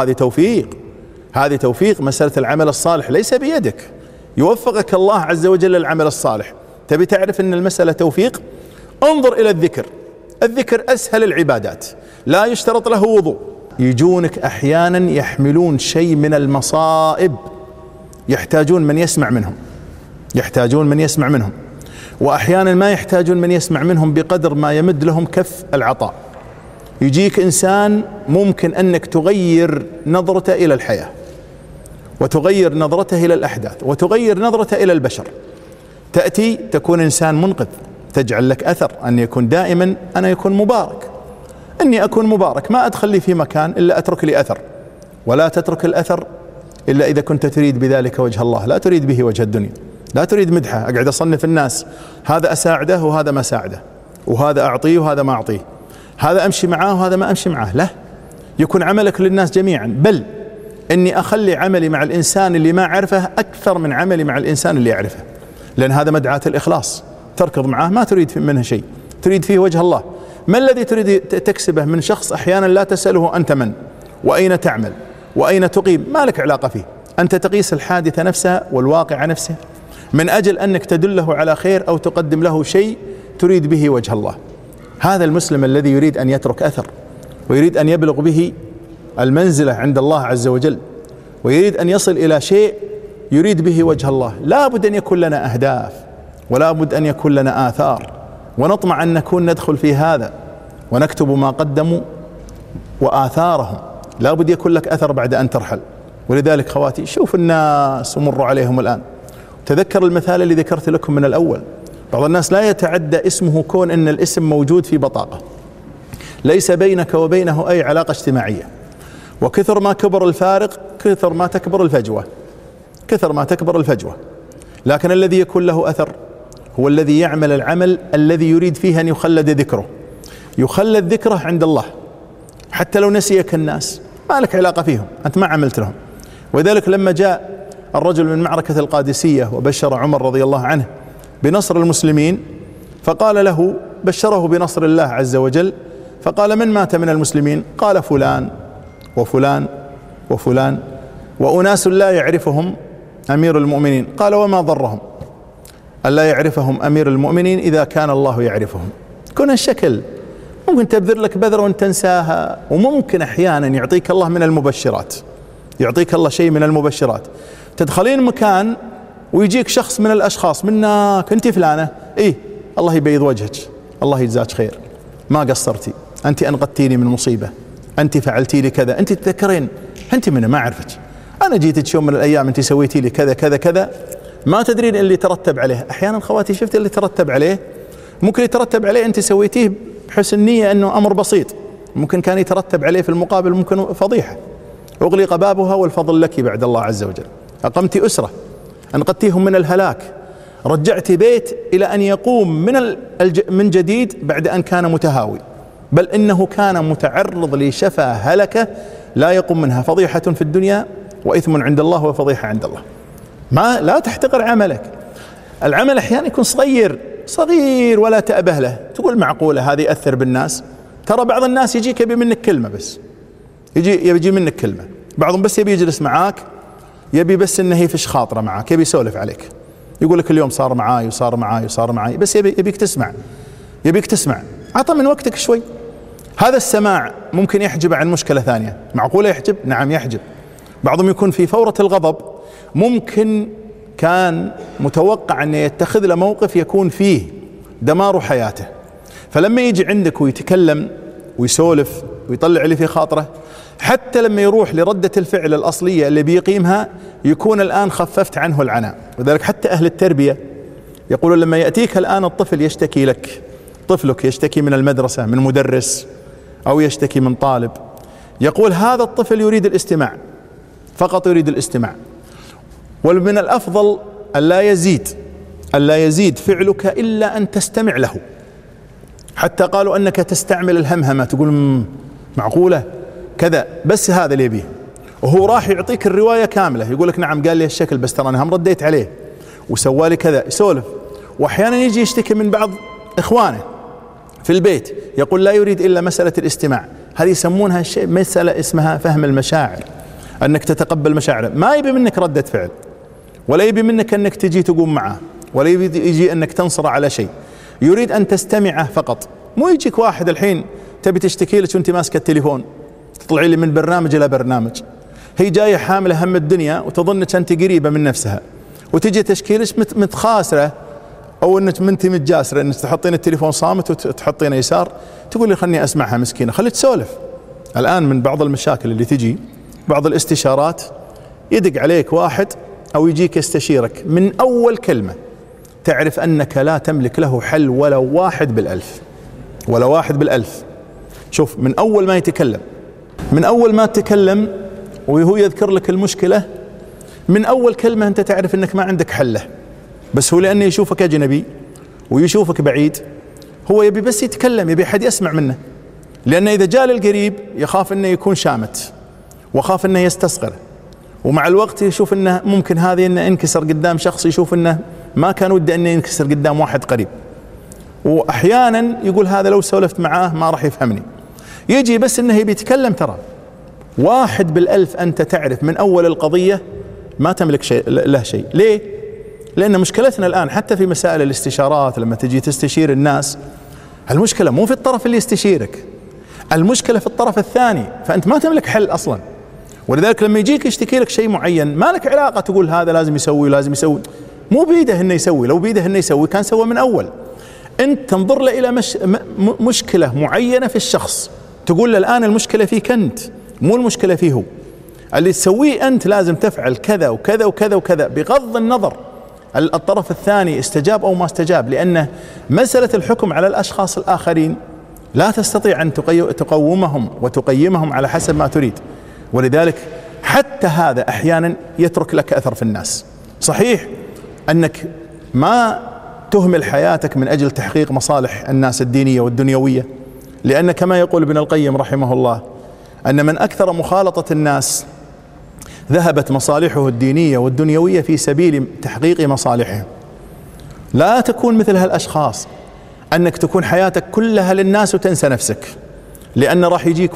هذه توفيق. مسألة العمل الصالح ليس بيدك، يوفقك الله عز وجل للعمل الصالح. تبي تعرف أن المسألة توفيق؟ انظر إلى الذكر أسهل العبادات، لا يشترط له وضوء. يجونك أحيانا يحملون شيء من المصائب، يحتاجون من يسمع منهم، وأحيانا ما يحتاجون من يسمع منهم بقدر ما يمد لهم كف العطاء. يجيك إنسان ممكن أنك تغير نظرته إلى الحياة، وتغير نظرته إلى الأحداث، وتغير نظرته إلى البشر. تأتي تكون إنسان منقذ، تجعل لك أثر، أن يكون دائما أنا يكون مبارك، أني أكون مبارك، ما أدخل لي في مكان إلا أترك لي أثر. ولا تترك الأثر إلا إذا كنت تريد بذلك وجه الله، لا تريد به وجه الدنيا، لا تريد مدحه، أقعد أصنف الناس، هذا أساعده وهذا ما ساعده، وهذا أعطيه وهذا ما أعطيه، هذا أمشي معاه وهذا ما أمشي معاه. لا، يكون عملك للناس جميعا، بل إني أخلي عملي مع الإنسان اللي ما أعرفه أكثر من عملي مع الإنسان اللي أعرفه، لأن هذا مدعاة الإخلاص. تركض معه ما تريد منه شيء، تريد فيه وجه الله. ما الذي تريد تكسبه من شخص أحيانا لا تسأله أنت من وأين تعمل وأين تقيم؟ ما لك علاقة فيه. أنت تقيس الحادثة نفسها والواقع نفسه من أجل أنك تدله على خير أو تقدم له شيء تريد به وجه الله. هذا المسلم الذي يريد أن يترك أثر ويريد أن يبلغ به المنزلة عند الله عز وجل، ويريد أن يصل إلى شيء يريد به وجه الله. لا بد أن يكون لنا أهداف، ولا بد أن يكون لنا آثار، ونطمع أن نكون ندخل في هذا ونكتب ما قدموا وآثارهم. لا بد يكون لك أثر بعد أن ترحل. ولذلك خواتي، شوف الناس ومروا عليهم الآن. تذكر المثال اللي ذكرت لكم من الأول، بعض الناس لا يتعدى اسمه كون أن الاسم موجود في بطاقة، ليس بينك وبينه أي علاقة اجتماعية. وكثر ما كبر الفارق كثر ما تكبر الفجوة، كثر ما تكبر الفجوة. لكن الذي يكون له أثر هو الذي يعمل العمل الذي يريد فيه أن يخلد ذكره، يخلد ذكره عند الله. حتى لو نسيك الناس ما لك علاقة فيهم، أنت ما عملت لهم. وذلك لما جاء الرجل من معركة القادسية وبشر عمر رضي الله عنه بنصر المسلمين، فقال له، بشره بنصر الله عز وجل، فقال: من مات من المسلمين؟ قال: فلان وفلان وفلان، وأناس لا يعرفهم أمير المؤمنين. قال: وما ضرهم ألا يعرفهم أمير المؤمنين إذا كان الله يعرفهم. كن الشكل ممكن تبذر لك بذرة وانت تنساها، وممكن أحيانا يعطيك الله من المبشرات، يعطيك الله شيء من المبشرات. تدخلين مكان ويجيك شخص من الأشخاص منك، أنت فلانة، إيه الله يبيض وجهك، الله يجزاك خير، ما قصرتي، أنت أنقذتيني من مصيبة، أنت فعلتي لي كذا، أنت تذكرين، أنت من ما أعرفك، أنا جيتك يوم من الأيام أنت سويتي لي كذا كذا كذا، ما تدرين اللي ترتب عليه. أحيانا خواتي شفت اللي ترتب عليه، ممكن يترتب عليه أنت سويتيه بحسن نية أنه أمر بسيط، ممكن كان يترتب عليه في المقابل ممكن فضيحة. أغلق بابها والفضل لك بعد الله عز وجل. أقمت أسرة، أنقذتيهم من الهلاك، رجعت بيت إلى أن يقوم من جديد بعد أن كان متهاوي، بل إنه كان متعرض لشفا هلكة لا يقوم منها، فضيحة في الدنيا وإثم عند الله وفضيحة عند الله. لا تحتقر عملك. العمل أحيانا يكون صغير ولا تأبه له، تقول معقولة هذه يأثر بالناس. ترى بعض الناس يجيك يبي منك كلمة بس، يجي منك كلمة. بعضهم بس يبي يجلس معاك، يبي بس انه يفش خاطره معاك، يبي يسولف عليك، يقول لك اليوم صار معاي وصار معاي وصار معاي، بس يبيك تسمع، يبيك تسمع. عطى من وقتك شوي. هذا السماع ممكن يحجب عن مشكلة ثانية. معقولة يحجب؟ نعم يحجب. بعضهم يكون في فورة الغضب، ممكن كان متوقع أن يتخذ له موقف يكون فيه دمار حياته، فلما يجي عندك ويتكلم ويسولف ويطلع اللي في خاطره، حتى لما يروح لردة الفعل الأصلية اللي بيقيمها يكون الآن خففت عنه العناء. وذلك حتى أهل التربية يقولون لما يأتيك الآن الطفل يشتكي لك، طفلك يشتكي من المدرسة من مدرس أو يشتكي من طالب، يقول هذا الطفل يريد الاستماع فقط، يريد الاستماع. ومن الأفضل ألا يزيد فعلك إلا أن تستمع له. حتى قالوا أنك تستعمل الهمهمة، تقول معقولة كذا، بس هذا اللي يبيه، وهو راح يعطيك الرواية كاملة، يقول لك نعم قال لي الشكل بس ترى أنا هم رديت عليه وسوالي كذا، يسولف. وأحيانا يجي يشتكي من بعض إخوانه في البيت، يقول لا يريد إلا مسألة الاستماع. هذه يسمونها مسألة اسمها فهم المشاعر، أنك تتقبل مشاعره. ما يبي منك ردة فعل، ولا يبي منك أنك تجي تقوم معه، ولا يجي أنك تنصر على شيء، يريد أن تستمعه فقط. مو يجيك واحد الحين تبي تشتكي لك وانت ماسك التليفون، تطلعي لي من برنامج إلى برنامج، هي جاية حاملة هم الدنيا وتظنك أنت قريبة من نفسها، وتجي تشكيلك متخاسرة، أو أنك منت متجاسرة، أنك تحطين التليفون صامت وتحطينه يسار، تقول لي خلني أسمعها مسكينة، خلي تسولف. الآن من بعض المشاكل اللي تجي، بعض الاستشارات، يدق عليك واحد أو يجيك يستشيرك، من أول كلمة تعرف أنك لا تملك له حل ولا واحد بالألف، ولا واحد بالألف. شوف، من أول ما يتكلم وهو يذكر لك المشكلة، من أول كلمة أنت تعرف أنك ما عندك حله، بس هو لأنه يشوفك أجنبي ويشوفك بعيد، هو يبي بس يتكلم، يبي حد يسمع منه. لأن إذا جاء للقريب يخاف أنه يكون شامت، وخاف أنه يستصغر، ومع الوقت يشوف أنه ممكن هذه أنه انكسر قدام شخص يشوف أنه ما كان وده أنه ينكسر قدام واحد قريب، وأحيانا يقول هذا لو سولفت معاه ما راح يفهمني. يجي بس أنه يبي يتكلم، ترى 1 بالألف أنت تعرف من أول القضية ما تملك شيء له شيء. ليه؟ لأن مشكلتنا الآن حتى في مسائل الاستشارات لما تجي تستشير الناس، المشكلة مو في الطرف اللي يستشيرك، المشكلة في الطرف الثاني، فأنت ما تملك حل أصلا. ولذلك لما يجيك يشتكي لك شيء معين ما لك علاقة تقول هذا لازم يسوي لازم يسوي، مو بيده انه يسوي، لو بيده انه يسوي كان سوى من أول. أنت تنظر له إلى مشكلة معينة في الشخص، تقول له الآن المشكلة فيك أنت مو المشكلة فيه هو، اللي تسويه أنت لازم تفعل كذا وكذا وكذا وكذا، بغض النظر الطرف الثاني استجاب أو ما استجاب، لأن مسألة الحكم على الأشخاص الآخرين لا تستطيع أن تقومهم وتقيمهم على حسب ما تريد. ولذلك حتى هذا أحيانا يترك لك أثر في الناس. صحيح أنك ما تهمل حياتك من أجل تحقيق مصالح الناس الدينية والدنيوية، لأن كما يقول ابن القيم رحمه الله أن من أكثر مخالطة الناس ذهبت مصالحه الدينية والدنيوية في سبيل تحقيق مصالحهم. لا تكون مثل هالأشخاص أنك تكون حياتك كلها للناس وتنسى نفسك، لأن راح يجيك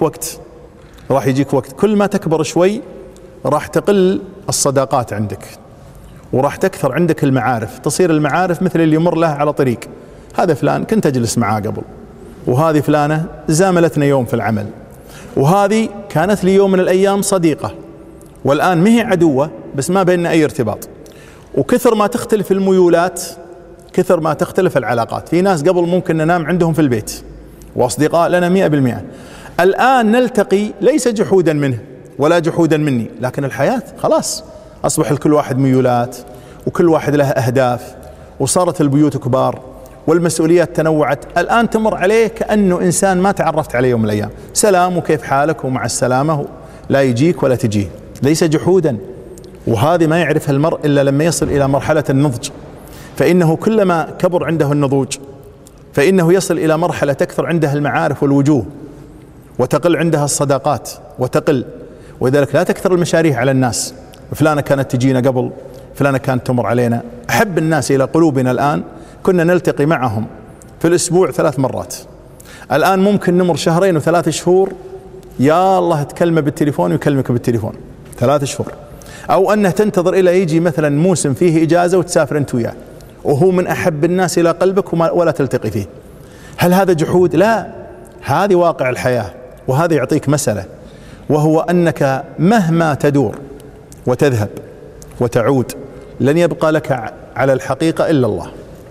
وقت كل ما تكبر شوي راح تقل الصداقات عندك، وراح تكثر عندك المعارف، تصير المعارف مثل اللي يمر له على طريق، هذا فلان كنت أجلس معاه قبل، وهذه فلانة زاملتنا يوم في العمل، وهذه كانت لي يوم من الأيام صديقة، والآن ما هي عدوة بس ما بيننا أي ارتباط. وكثر ما تختلف الميولات كثر ما تختلف العلاقات. في ناس قبل ممكن ننام عندهم في البيت وأصدقاء لنا 100%، الآن نلتقي ليس جحودا منه ولا جحودا مني، لكن الحياة خلاص أصبح لكل واحد ميولات وكل واحد له أهداف، وصارت البيوت كبار والمسؤوليات تنوعت. الآن تمر عليه كأنه إنسان ما تعرفت عليه يوم من الأيام، سلام وكيف حالك ومع السلامة، لا يجيك ولا تجيه، ليس جحودا. وهذه ما يعرفها المرء إلا لما يصل إلى مرحلة النضج، فإنه كلما كبر عنده النضوج فإنه يصل إلى مرحلة تكثر عنده المعارف والوجوه، وتقل عندها الصداقات وتقل. ولذلك لا تكثر المشاريع على الناس، فلانة كانت تجينا قبل، فلانة كانت تمر علينا. أحب الناس إلى قلوبنا الآن كنا نلتقي معهم في الأسبوع 3 مرات، الآن ممكن نمر 2 و3 شهور يا الله تكلمه بالتليفون ويكلمك بالتليفون 3 شهور، أو أنه تنتظر إلى يجي مثلا موسم فيه إجازة وتسافر أنت وياه، وهو من أحب الناس إلى قلبك ولا تلتقي فيه. هل هذا جحود؟ لا، هذه واقع الحياة. وهذا يعطيك مسألة، وهو أنك مهما تدور وتذهب وتعود لن يبقى لك على الحقيقة إلا الله،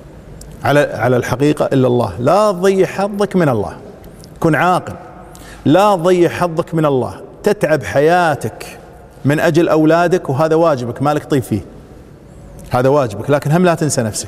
على الحقيقة إلا الله. لا تضيع حظك من الله، كن عاقل، لا تضيع حظك من الله. تتعب حياتك من أجل أولادك وهذا واجبك، مالك طيب فيه، هذا واجبك، لكن هم لا تنسى نفسك.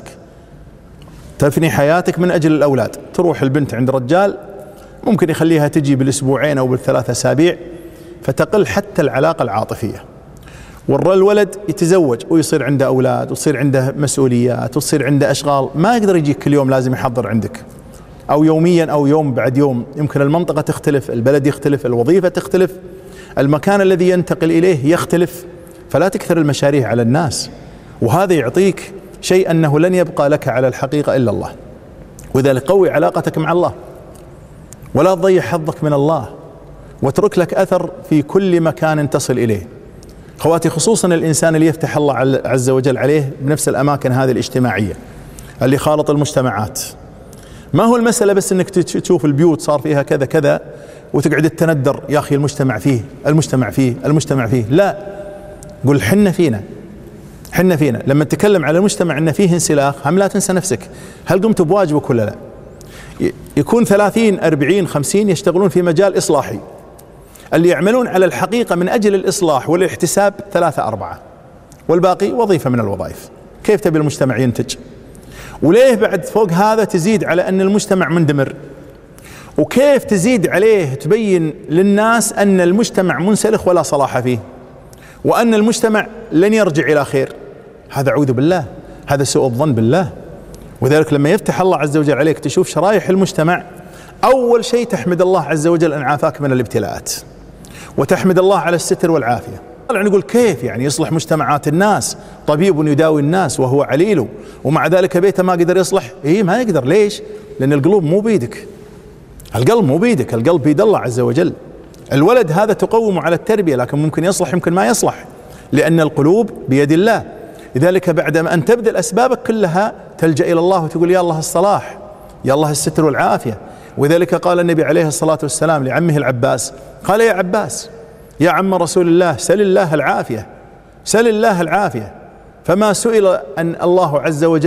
تفني حياتك من أجل الأولاد. تروح البنت عند رجال ممكن يخليها تجي بالأسبوعين أو بال3 أسابيع، فتقل حتى العلاقة العاطفية. والولد يتزوج ويصير عنده أولاد وتصير عنده مسؤوليات وتصير عنده أشغال، ما يقدر يجيك كل يوم لازم يحضر عندك، أو يوميا أو يوم بعد يوم. يمكن المنطقة تختلف، البلد يختلف، الوظيفة تختلف، المكان الذي ينتقل إليه يختلف، فلا تكثر المشاريع على الناس. وهذا يعطيك شيء أنه لن يبقى لك على الحقيقة إلا الله. وذلك قوي علاقتك مع الله، ولا تضيع حظك من الله، واترك لك أثر في كل مكان تصل إليه. خواتي، خصوصا الإنسان اللي يفتح الله عز وجل عليه بنفس الأماكن هذه الاجتماعية، اللي خالط المجتمعات. ما هو المسألة بس أنك تشوف البيوت صار فيها كذا كذا وتقعد تندر يا أخي المجتمع فيه المجتمع فيه المجتمع فيه. لا، قل حنا فينا. لما تتكلم على المجتمع أن فيه انسلاخ، هم لا تنسى نفسك. هل قمت بواجبك ولا لا؟ يكون 30 40 50 يشتغلون في مجال إصلاحي، اللي يعملون على الحقيقة من أجل الإصلاح والاحتساب 3 4، والباقي وظيفة من الوظائف. كيف تبي المجتمع ينتج؟ وليه بعد فوق هذا تزيد على أن المجتمع مندمر؟ وكيف تزيد عليه تبين للناس أن المجتمع منسلخ ولا صلاح فيه، وأن المجتمع لن يرجع إلى خير؟ هذا أعوذ بالله، هذا سوء الظن بالله. وذلك لما يفتح الله عز وجل عليك تشوف شرائح المجتمع أول شيء تحمد الله عز وجل أن عافاك من الابتلاءات، وتحمد الله على الستر والعافية. يعني نقول كيف يعني يصلح مجتمعات الناس، طبيب يداوي الناس وهو عليل، ومع ذلك بيته ما قدر يصلح؟ ما يقدر. ليش؟ لأن القلوب مو بيدك، القلب مو بيدك، القلب بيد الله عز وجل. الولد هذا تقوم على التربية، لكن ممكن يصلح يمكن ما يصلح، لأن القلوب بيد الله. لذلك بعدما أن تبذل أسبابك كلها تلجأ إلى الله وتقول يا الله الصلاح، يا الله الستر والعافية. وذلك قال النبي عليه الصلاة والسلام لعمه العباس، قال يا عباس يا عم رسول الله سل الله العافية، سل الله العافية. فما سئل أن الله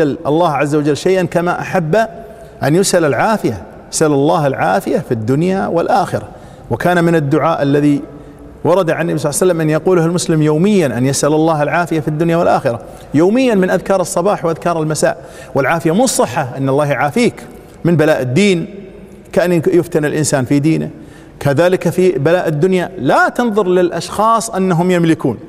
عز وجل شيئا كما أحب أن يسأل العافية. سل الله العافية في الدنيا والآخرة. وكان من الدعاء الذي ورد عن النبي صلى الله عليه وسلم أن يقوله المسلم يوميا، أن يسأل الله العافية في الدنيا والآخرة يوميا، من أذكار الصباح وأذكار المساء. والعافية مو الصحة، أن الله يعافيك من بلاء الدين كأن يفتن الإنسان في دينه، كذلك في بلاء الدنيا. لا تنظر للأشخاص أنهم يملكون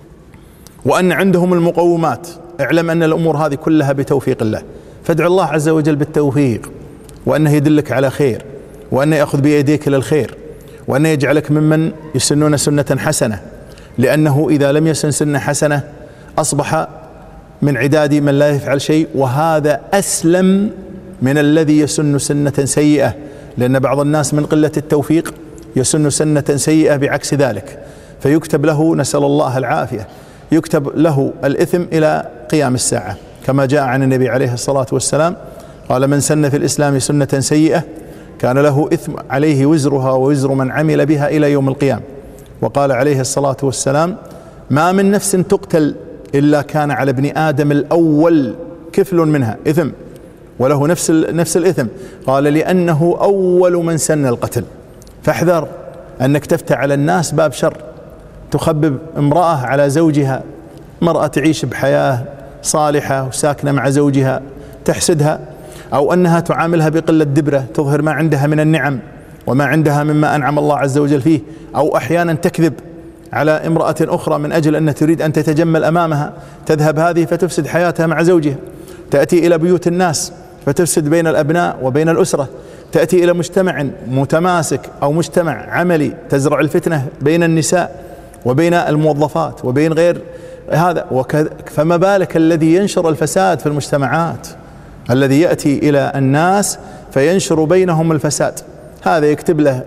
وأن عندهم المقومات، اعلم أن الأمور هذه كلها بتوفيق الله. فادع الله عز وجل بالتوفيق، وأنه يدلك على خير، وأنه يأخذ بيديك إلى الخير، وأنه يجعلك ممن يسنون سنة حسنة، لأنه إذا لم يسن سنة حسنة أصبح من عداد من لا يفعل شيء، وهذا أسلم من الذي يسن سنة سيئة. لأن بعض الناس من قلة التوفيق يسن سنة سيئة بعكس ذلك، فيكتب له، نسأل الله العافية، يكتب له الإثم إلى قيام الساعة، كما جاء عن النبي عليه الصلاة والسلام قال من سن في الإسلام سنة سيئة كان له إثم عليه وزرها ووزر من عمل بها إلى يوم القيامة. وقال عليه الصلاة والسلام ما من نفس تقتل إلا كان على ابن آدم الأول كفل منها إثم، وله نفس الإثم. قال لأنه أول من سن القتل. فاحذر أنك تفتح على الناس باب شر، تخبب امرأة على زوجها، مرأة تعيش بحياة صالحة وساكنة مع زوجها، تحسدها، أو أنها تعاملها بقلة دبرة، تظهر ما عندها من النعم وما عندها مما أنعم الله عز وجل فيه، أو أحيانا تكذب على امرأة أخرى من أجل أن تريد أن تتجمل أمامها، تذهب هذه فتفسد حياتها مع زوجها، تأتي إلى بيوت الناس فتفسد بين الأبناء وبين الأسرة، تأتي إلى مجتمع متماسك أو مجتمع عملي تزرع الفتنة بين النساء وبين الموظفات وبين غير هذا. فما بالك الذي ينشر الفساد في المجتمعات، الذي يأتي إلى الناس فينشر بينهم الفساد. هذا يكتب له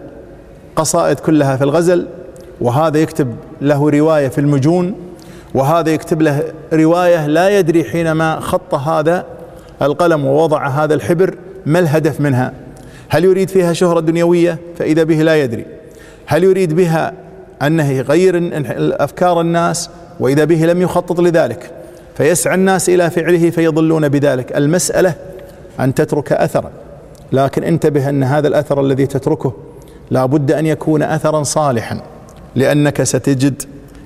قصائد كلها في الغزل، وهذا يكتب له رواية في المجون، وهذا يكتب له رواية لا يدري حينما خط هذا القلم ووضع هذا الحبر ما الهدف منها. هل يريد فيها شهرة دنيوية؟ فإذا به لا يدري. هل يريد بها أنه يغير أفكار الناس؟ وإذا به لم يخطط لذلك، فيسعى الناس إلى فعله فيضلون بذلك. المسألة أن تترك أثرا، لكن انتبه أن هذا الأثر الذي تتركه لا بد أن يكون أثرا صالحا، لأنك ستجد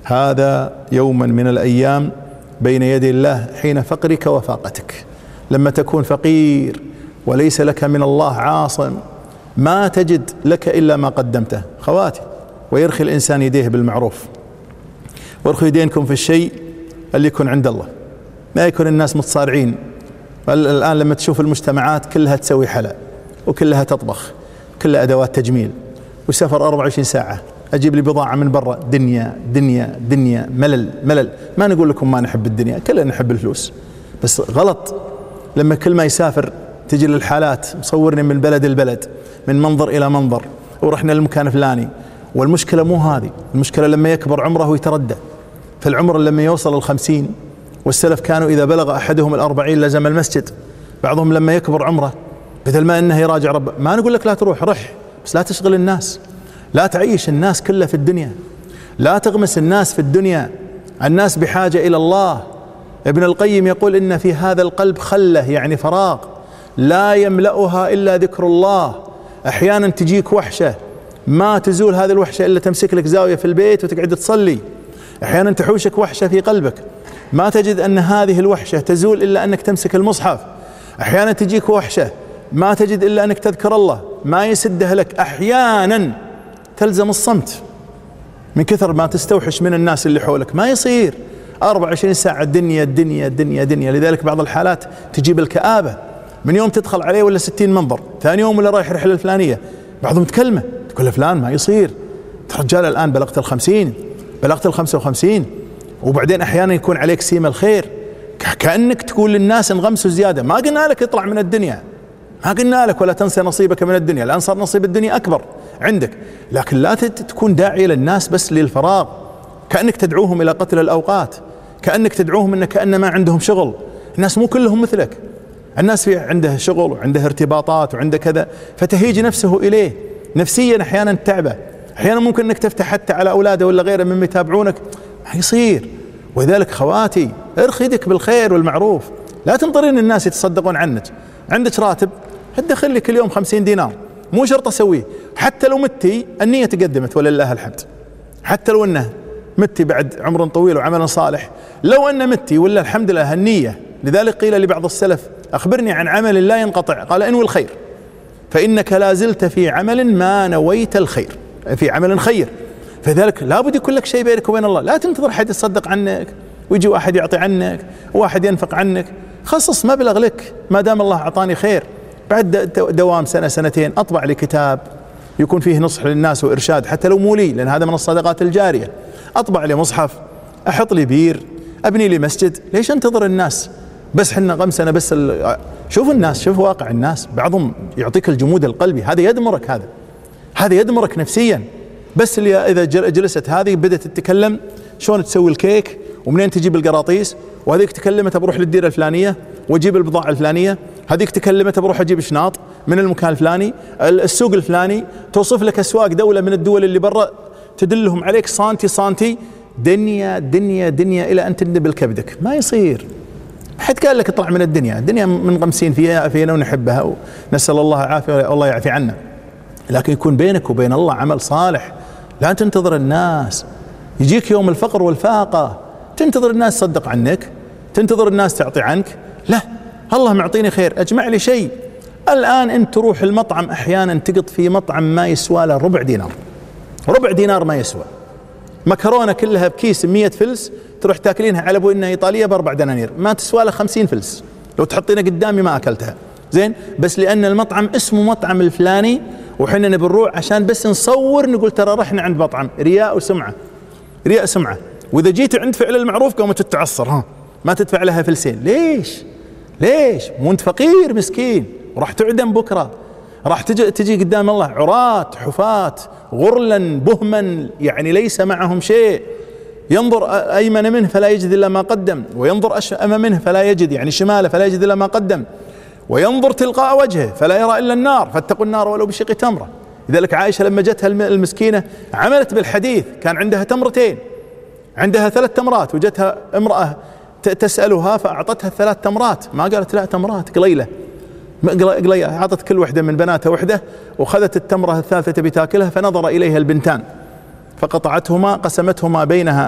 هذا يوما من الأيام بين يدي الله حين فقرك وفاقتك. لما تكون فقير وليس لك من الله عاصم، ما تجد لك إلا ما قدمته. خواتي، ويرخي الإنسان يديه بالمعروف، وارخوا يدينكم في الشيء اللي يكون عند الله، ما يكون الناس متصارعين. الآن لما تشوف المجتمعات كلها تسوي حلا، وكلها تطبخ، كلها أدوات تجميل، وسفر 24 ساعة، أجيب لي بضاعة من برا، دنيا دنيا دنيا، ملل. ما نقول لكم ما نحب الدنيا، كلنا نحب الفلوس، بس غلط لما كل ما يسافر تجي للحالات مصورني من بلد البلد، من منظر إلى منظر، ورحنا للمكان الفلاني. والمشكلة مو هذه، المشكلة لما يكبر عمره ويتردى. فالعمر لما يوصل 50، والسلف كانوا إذا بلغ أحدهم 40 لزم المسجد. بعضهم لما يكبر عمره بدل ما أنه يراجع رب، ما نقول لك لا تروح، رح، بس لا تشغل الناس، لا تعيش الناس كلها في الدنيا، لا تغمس الناس في الدنيا. الناس بحاجة إلى الله. ابن القيم يقول إن في هذا القلب خلة، يعني فراغ لا يملأها إلا ذكر الله. أحيانا تجيك وحشة ما تزول هذه الوحشة إلا تمسك لك زاوية في البيت وتقعد تصلي. أحيانا تحوشك وحشة في قلبك ما تجد أن هذه الوحشة تزول إلا أنك تمسك المصحف. أحيانا تجيك وحشة ما تجد إلا أنك تذكر الله ما يسده لك. أحيانا تلزم الصمت من كثر ما تستوحش من الناس اللي حولك، ما يصير 24 ساعة دنيا دنيا دنيا دنيا. لذلك بعض الحالات تجيب الكآبة، من يوم تدخل عليه ولا 60 منظر، ثاني يوم ولا رايح رحلة الفلانية، بعضهم تكلمه تقول له فلان ما يصير، رجال الآن بلغت 50 بلغت 55، وبعدين أحيانا يكون عليك سيم الخير، كأنك تقول للناس انغمسوا زيادة. ما قلنا لك اطلع من الدنيا، ما قلنا لك ولا تنسى نصيبك من الدنيا، الآن صار نصيب الدنيا أكبر عندك، لكن لا تكون داعية للناس بس للفراغ، كأنك تدعوهم إلى قتل الأوقات، كأنك تدعوهم إن كأن ما عندهم شغل. الناس مو كلهم مثلك، الناس في عنده شغل وعنده ارتباطات وعنده كذا، فتهيج نفسه إليه نفسيا، أحيانا تعبه، أحيانا ممكن أنك تفتح حتى على أولاده ولا غيره مما يتابعونك، ما يصير. ولذلك خواتي ارخي يدك بالخير والمعروف، لا تنطرين الناس يتصدقون عنك. عندك راتب هتدخل لي كل يوم 50 دينار، مو شرط اسويه، حتى لو متي النية تقدمت ولله الحمد، حتى لو انه متي بعد عمر طويل وعمل صالح، لو ان متي ولا الحمد لله النية. لذلك قيل لبعض السلف اخبرني عن عمل لا ينقطع، قال انوي الخير فانك لا زلت في عمل ما نويت الخير، في عمل خير. فذلك لابد يكون لك شيء بينك وبين الله، لا تنتظر حد يتصدق عنك ويجي واحد يعطي عنك وواحد ينفق عنك، خصص مبلغ لك ما دام الله اعطاني خير. بعد دوام سنة سنتين اطبع لي كتاب يكون فيه نصح للناس وارشاد، حتى لو مو لي لان هذا من الصدقات الجارية، اطبع لي مصحف، احط لي بير، ابني لي مسجد. ليش انتظر الناس بس حنا غمسنا بس شوف الناس، شوف واقع الناس، بعضهم يعطيك الجمود القلبي، هذا يدمرك، هذا يدمرك نفسيا. بس اللي اذا جلست هذه بدأت تتكلم شلون تسوي الكيك ومنين تجيب القراطيس، وهذيك تكلمت بروح للديره الفلانيه واجيب البضاعه الفلانيه، هذيك تكلمت بروح اجيب شناط من المكان الفلاني، السوق الفلاني، توصف لك اسواق دوله من الدول اللي برا، تدلهم عليك سانتي سانتي، دنيا دنيا دنيا الى ان تندب كبدك. ما يصير. حد قال لك اطلع من الدنيا، الدنيا منغمسين فينا ونحبها ونسال الله العافيه والله يعفي عنا، لكن يكون بينك وبين الله عمل صالح. لا تنتظر الناس، يجيك يوم الفقر والفاقة تنتظر الناس تصدق عنك، تنتظر الناس تعطي عنك، لا، الله معطيني خير اجمع لي شيء. الآن انت تروح المطعم احيانا تقط في مطعم ما يسوى له ربع دينار، ربع دينار ما يسوى، مكرونة كلها بكيس 100 فلس تروح تاكلينها على ابو انها ايطالية ب4 دنانير، ما تسوى له 50 فلس، لو تحطينها قدامي ما اكلتها. زين، بس لان المطعم اسمه مطعم الفلاني وحنا نبي نروح عشان بس نصور نقول ترى رحنا عند مطعم، رياء وسمعة، رياء سمعة. واذا جيت عند فعل المعروف قامت تتعصر، ما تدفع لها فلسين. ليش مو انت فقير مسكين وراح تعدم بكره، راح تجي قدام الله عراة حفاة غرلا بهما، يعني ليس معهم شيء، ينظر ايمن منه فلا يجد الا ما قدم، وينظر امام منه فلا يجد، يعني شماله فلا يجد الا ما قدم، وينظر تلقاء وجهه فلا يرى الا النار، فاتقوا النار ولو بشق تمره. لذلك عائشه لما جتها المسكينه عملت بالحديث، كان عندها تمرتين، عندها 3 تمرات، وجتها امراه تسالها فاعطتها 3 تمرات، ما قالت لا تمرات قليله، اعطت كل وحده من بناتها وحده، واخذت التمره الثالثه تبي تاكلها، فنظر اليها البنتان فقطعتهما، قسمتهما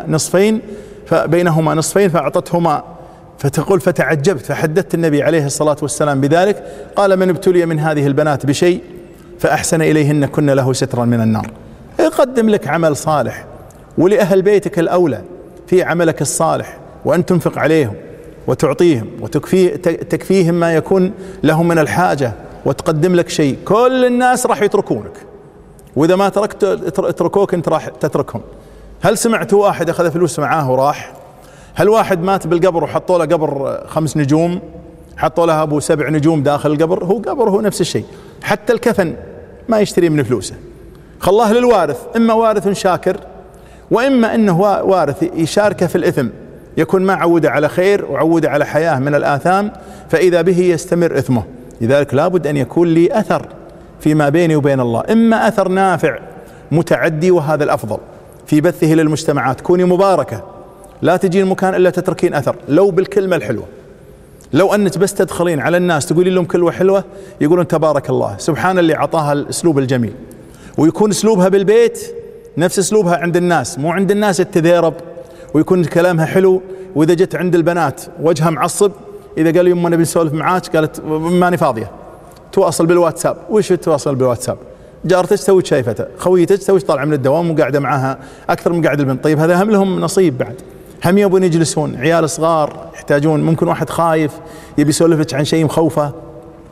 بينهما نصفين فاعطتهما. فتقول فتعجبت فحدثت النبي عليه الصلاة والسلام بذلك، قال من ابتلي من هذه البنات بشيء فأحسن إليهن كن له سترا من النار. يقدم لك عمل صالح، ولأهل بيتك الأولى في عملك الصالح، وأن تنفق عليهم وتعطيهم وتكفيهم ما يكون لهم من الحاجة، وتقدم لك شيء. كل الناس راح يتركونك، وإذا ما تركوك أنت راح تتركهم. هل سمعت واحد أخذ فلوس معاه وراح؟ هل واحد مات بالقبر وحطوا له قبر 5 نجوم، حطوا له ابو 7 نجوم داخل القبر؟ هو قبر هو نفس الشيء، حتى الكفن ما يشتري من فلوسه، خلاه للوارث، اما وارث شاكر واما انه وارث يشاركه في الاثم، يكون ما عوده على خير وعوده على حياه من الاثام، فاذا به يستمر اثمه. لذلك لابد ان يكون لي اثر فيما بيني وبين الله، اما اثر نافع متعدي وهذا الافضل في بثه للمجتمعات، كوني مباركه، لا تجين مكان الا تتركين اثر، لو بالكلمه الحلوه، لو انك بس تدخلين على الناس تقولين لهم كلمه حلوه يقولون تبارك الله، سبحان اللي اعطاها الاسلوب الجميل، ويكون اسلوبها بالبيت نفس اسلوبها عند الناس، مو عند الناس التذيرب، ويكون كلامها حلو، واذا جت عند البنات وجهها معصب، اذا قال يما نبي نسولف معاك قالت ماني فاضيه، تواصل بالواتساب. وش تواصل بالواتساب؟ جارتك تسوي شايفته، خويتك تسوي طالعه من الدوام وقاعده معاها اكثر من قاعد البنت. طيب هذا هم لهم نصيب بعد، هم يبون يجلسون، عيال صغار يحتاجون، ممكن واحد خايف يبي يسولفك عن شيء مخوفه،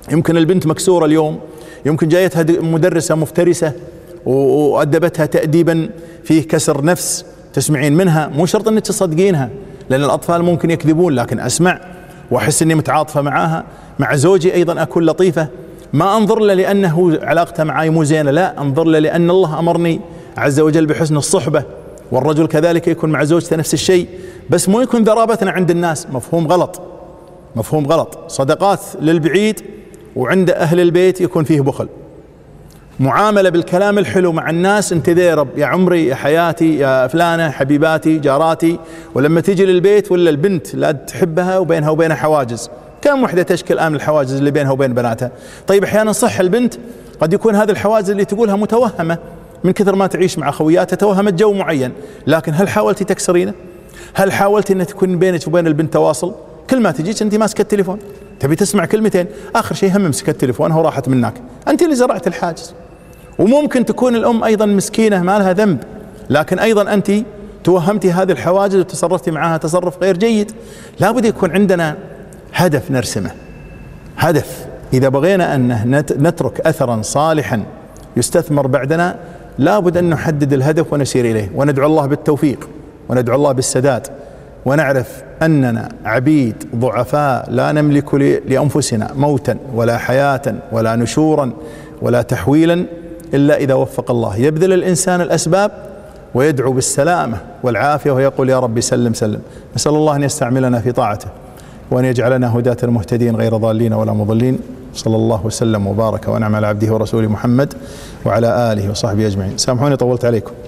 يمكن البنت مكسورة اليوم، يمكن جايتها مدرسة مفترسة وأدبتها تأديبا فيه كسر نفس، تسمعين منها، مو شرط أنك تصدقينها، لأن الأطفال ممكن يكذبون، لكن أسمع وأحس أني متعاطفة معاها. مع زوجي أيضا أكون لطيفة، ما أنظر له لأنه علاقته معي مو زينة، لا، أنظر له لأن الله أمرني عز وجل بحسن الصحبة، والرجل كذلك يكون مع زوجته نفس الشيء، بس مو يكون ذرابة عند الناس، مفهوم غلط، مفهوم غلط. صدقات للبعيد وعند أهل البيت يكون فيه بخل. معاملة بالكلام الحلو مع الناس، انت ذيرب يا عمري يا حياتي يا فلانة حبيباتي جاراتي، ولما تيجي للبيت ولا البنت لا تحبها وبينها وبينها حواجز. كم وحدة تشكل الآن الحواجز اللي بينها وبين بناتها؟ طيب أحيانا صح البنت قد يكون هذه الحواجز اللي تقولها متوهمة من كثر ما تعيش مع خوياتها، توهمت جو معين، لكن هل حاولتي تكسرينه؟ هل حاولتي أن تكون بينك وبين البنت تواصل؟ كل ما تجيك أنت ماسكة التليفون، تبي تسمع كلمتين، آخر شيء هم مسكت تليفونها وراحت منك، أنت اللي زرعت الحاجز. وممكن تكون الأم أيضا مسكينة ما لها ذنب، لكن أيضا أنت توهمتي هذه الحواجز وتصرفتي معها تصرف غير جيد. لا بد يكون عندنا هدف نرسمه، هدف إذا بغينا أن نترك أثرا صالحا يستثمر بعدنا، لا بد أن نحدد الهدف ونسير إليه، وندعو الله بالتوفيق وندعو الله بالسداد، ونعرف أننا عبيد ضعفاء لا نملك لأنفسنا موتا ولا حياة ولا نشورا ولا تحويلا إلا إذا وفق الله. يبذل الإنسان الأسباب ويدعو بالسلامة والعافية ويقول يا رب سلم سلم. نسأل الله أن يستعملنا في طاعته وأن يجعلنا هداة المهتدين غير ضالين ولا مضلين. صلى الله وسلم وبارك ونعم على عبده ورسوله محمد وعلى آله وصحبه أجمعين. سامحوني طولت عليكم.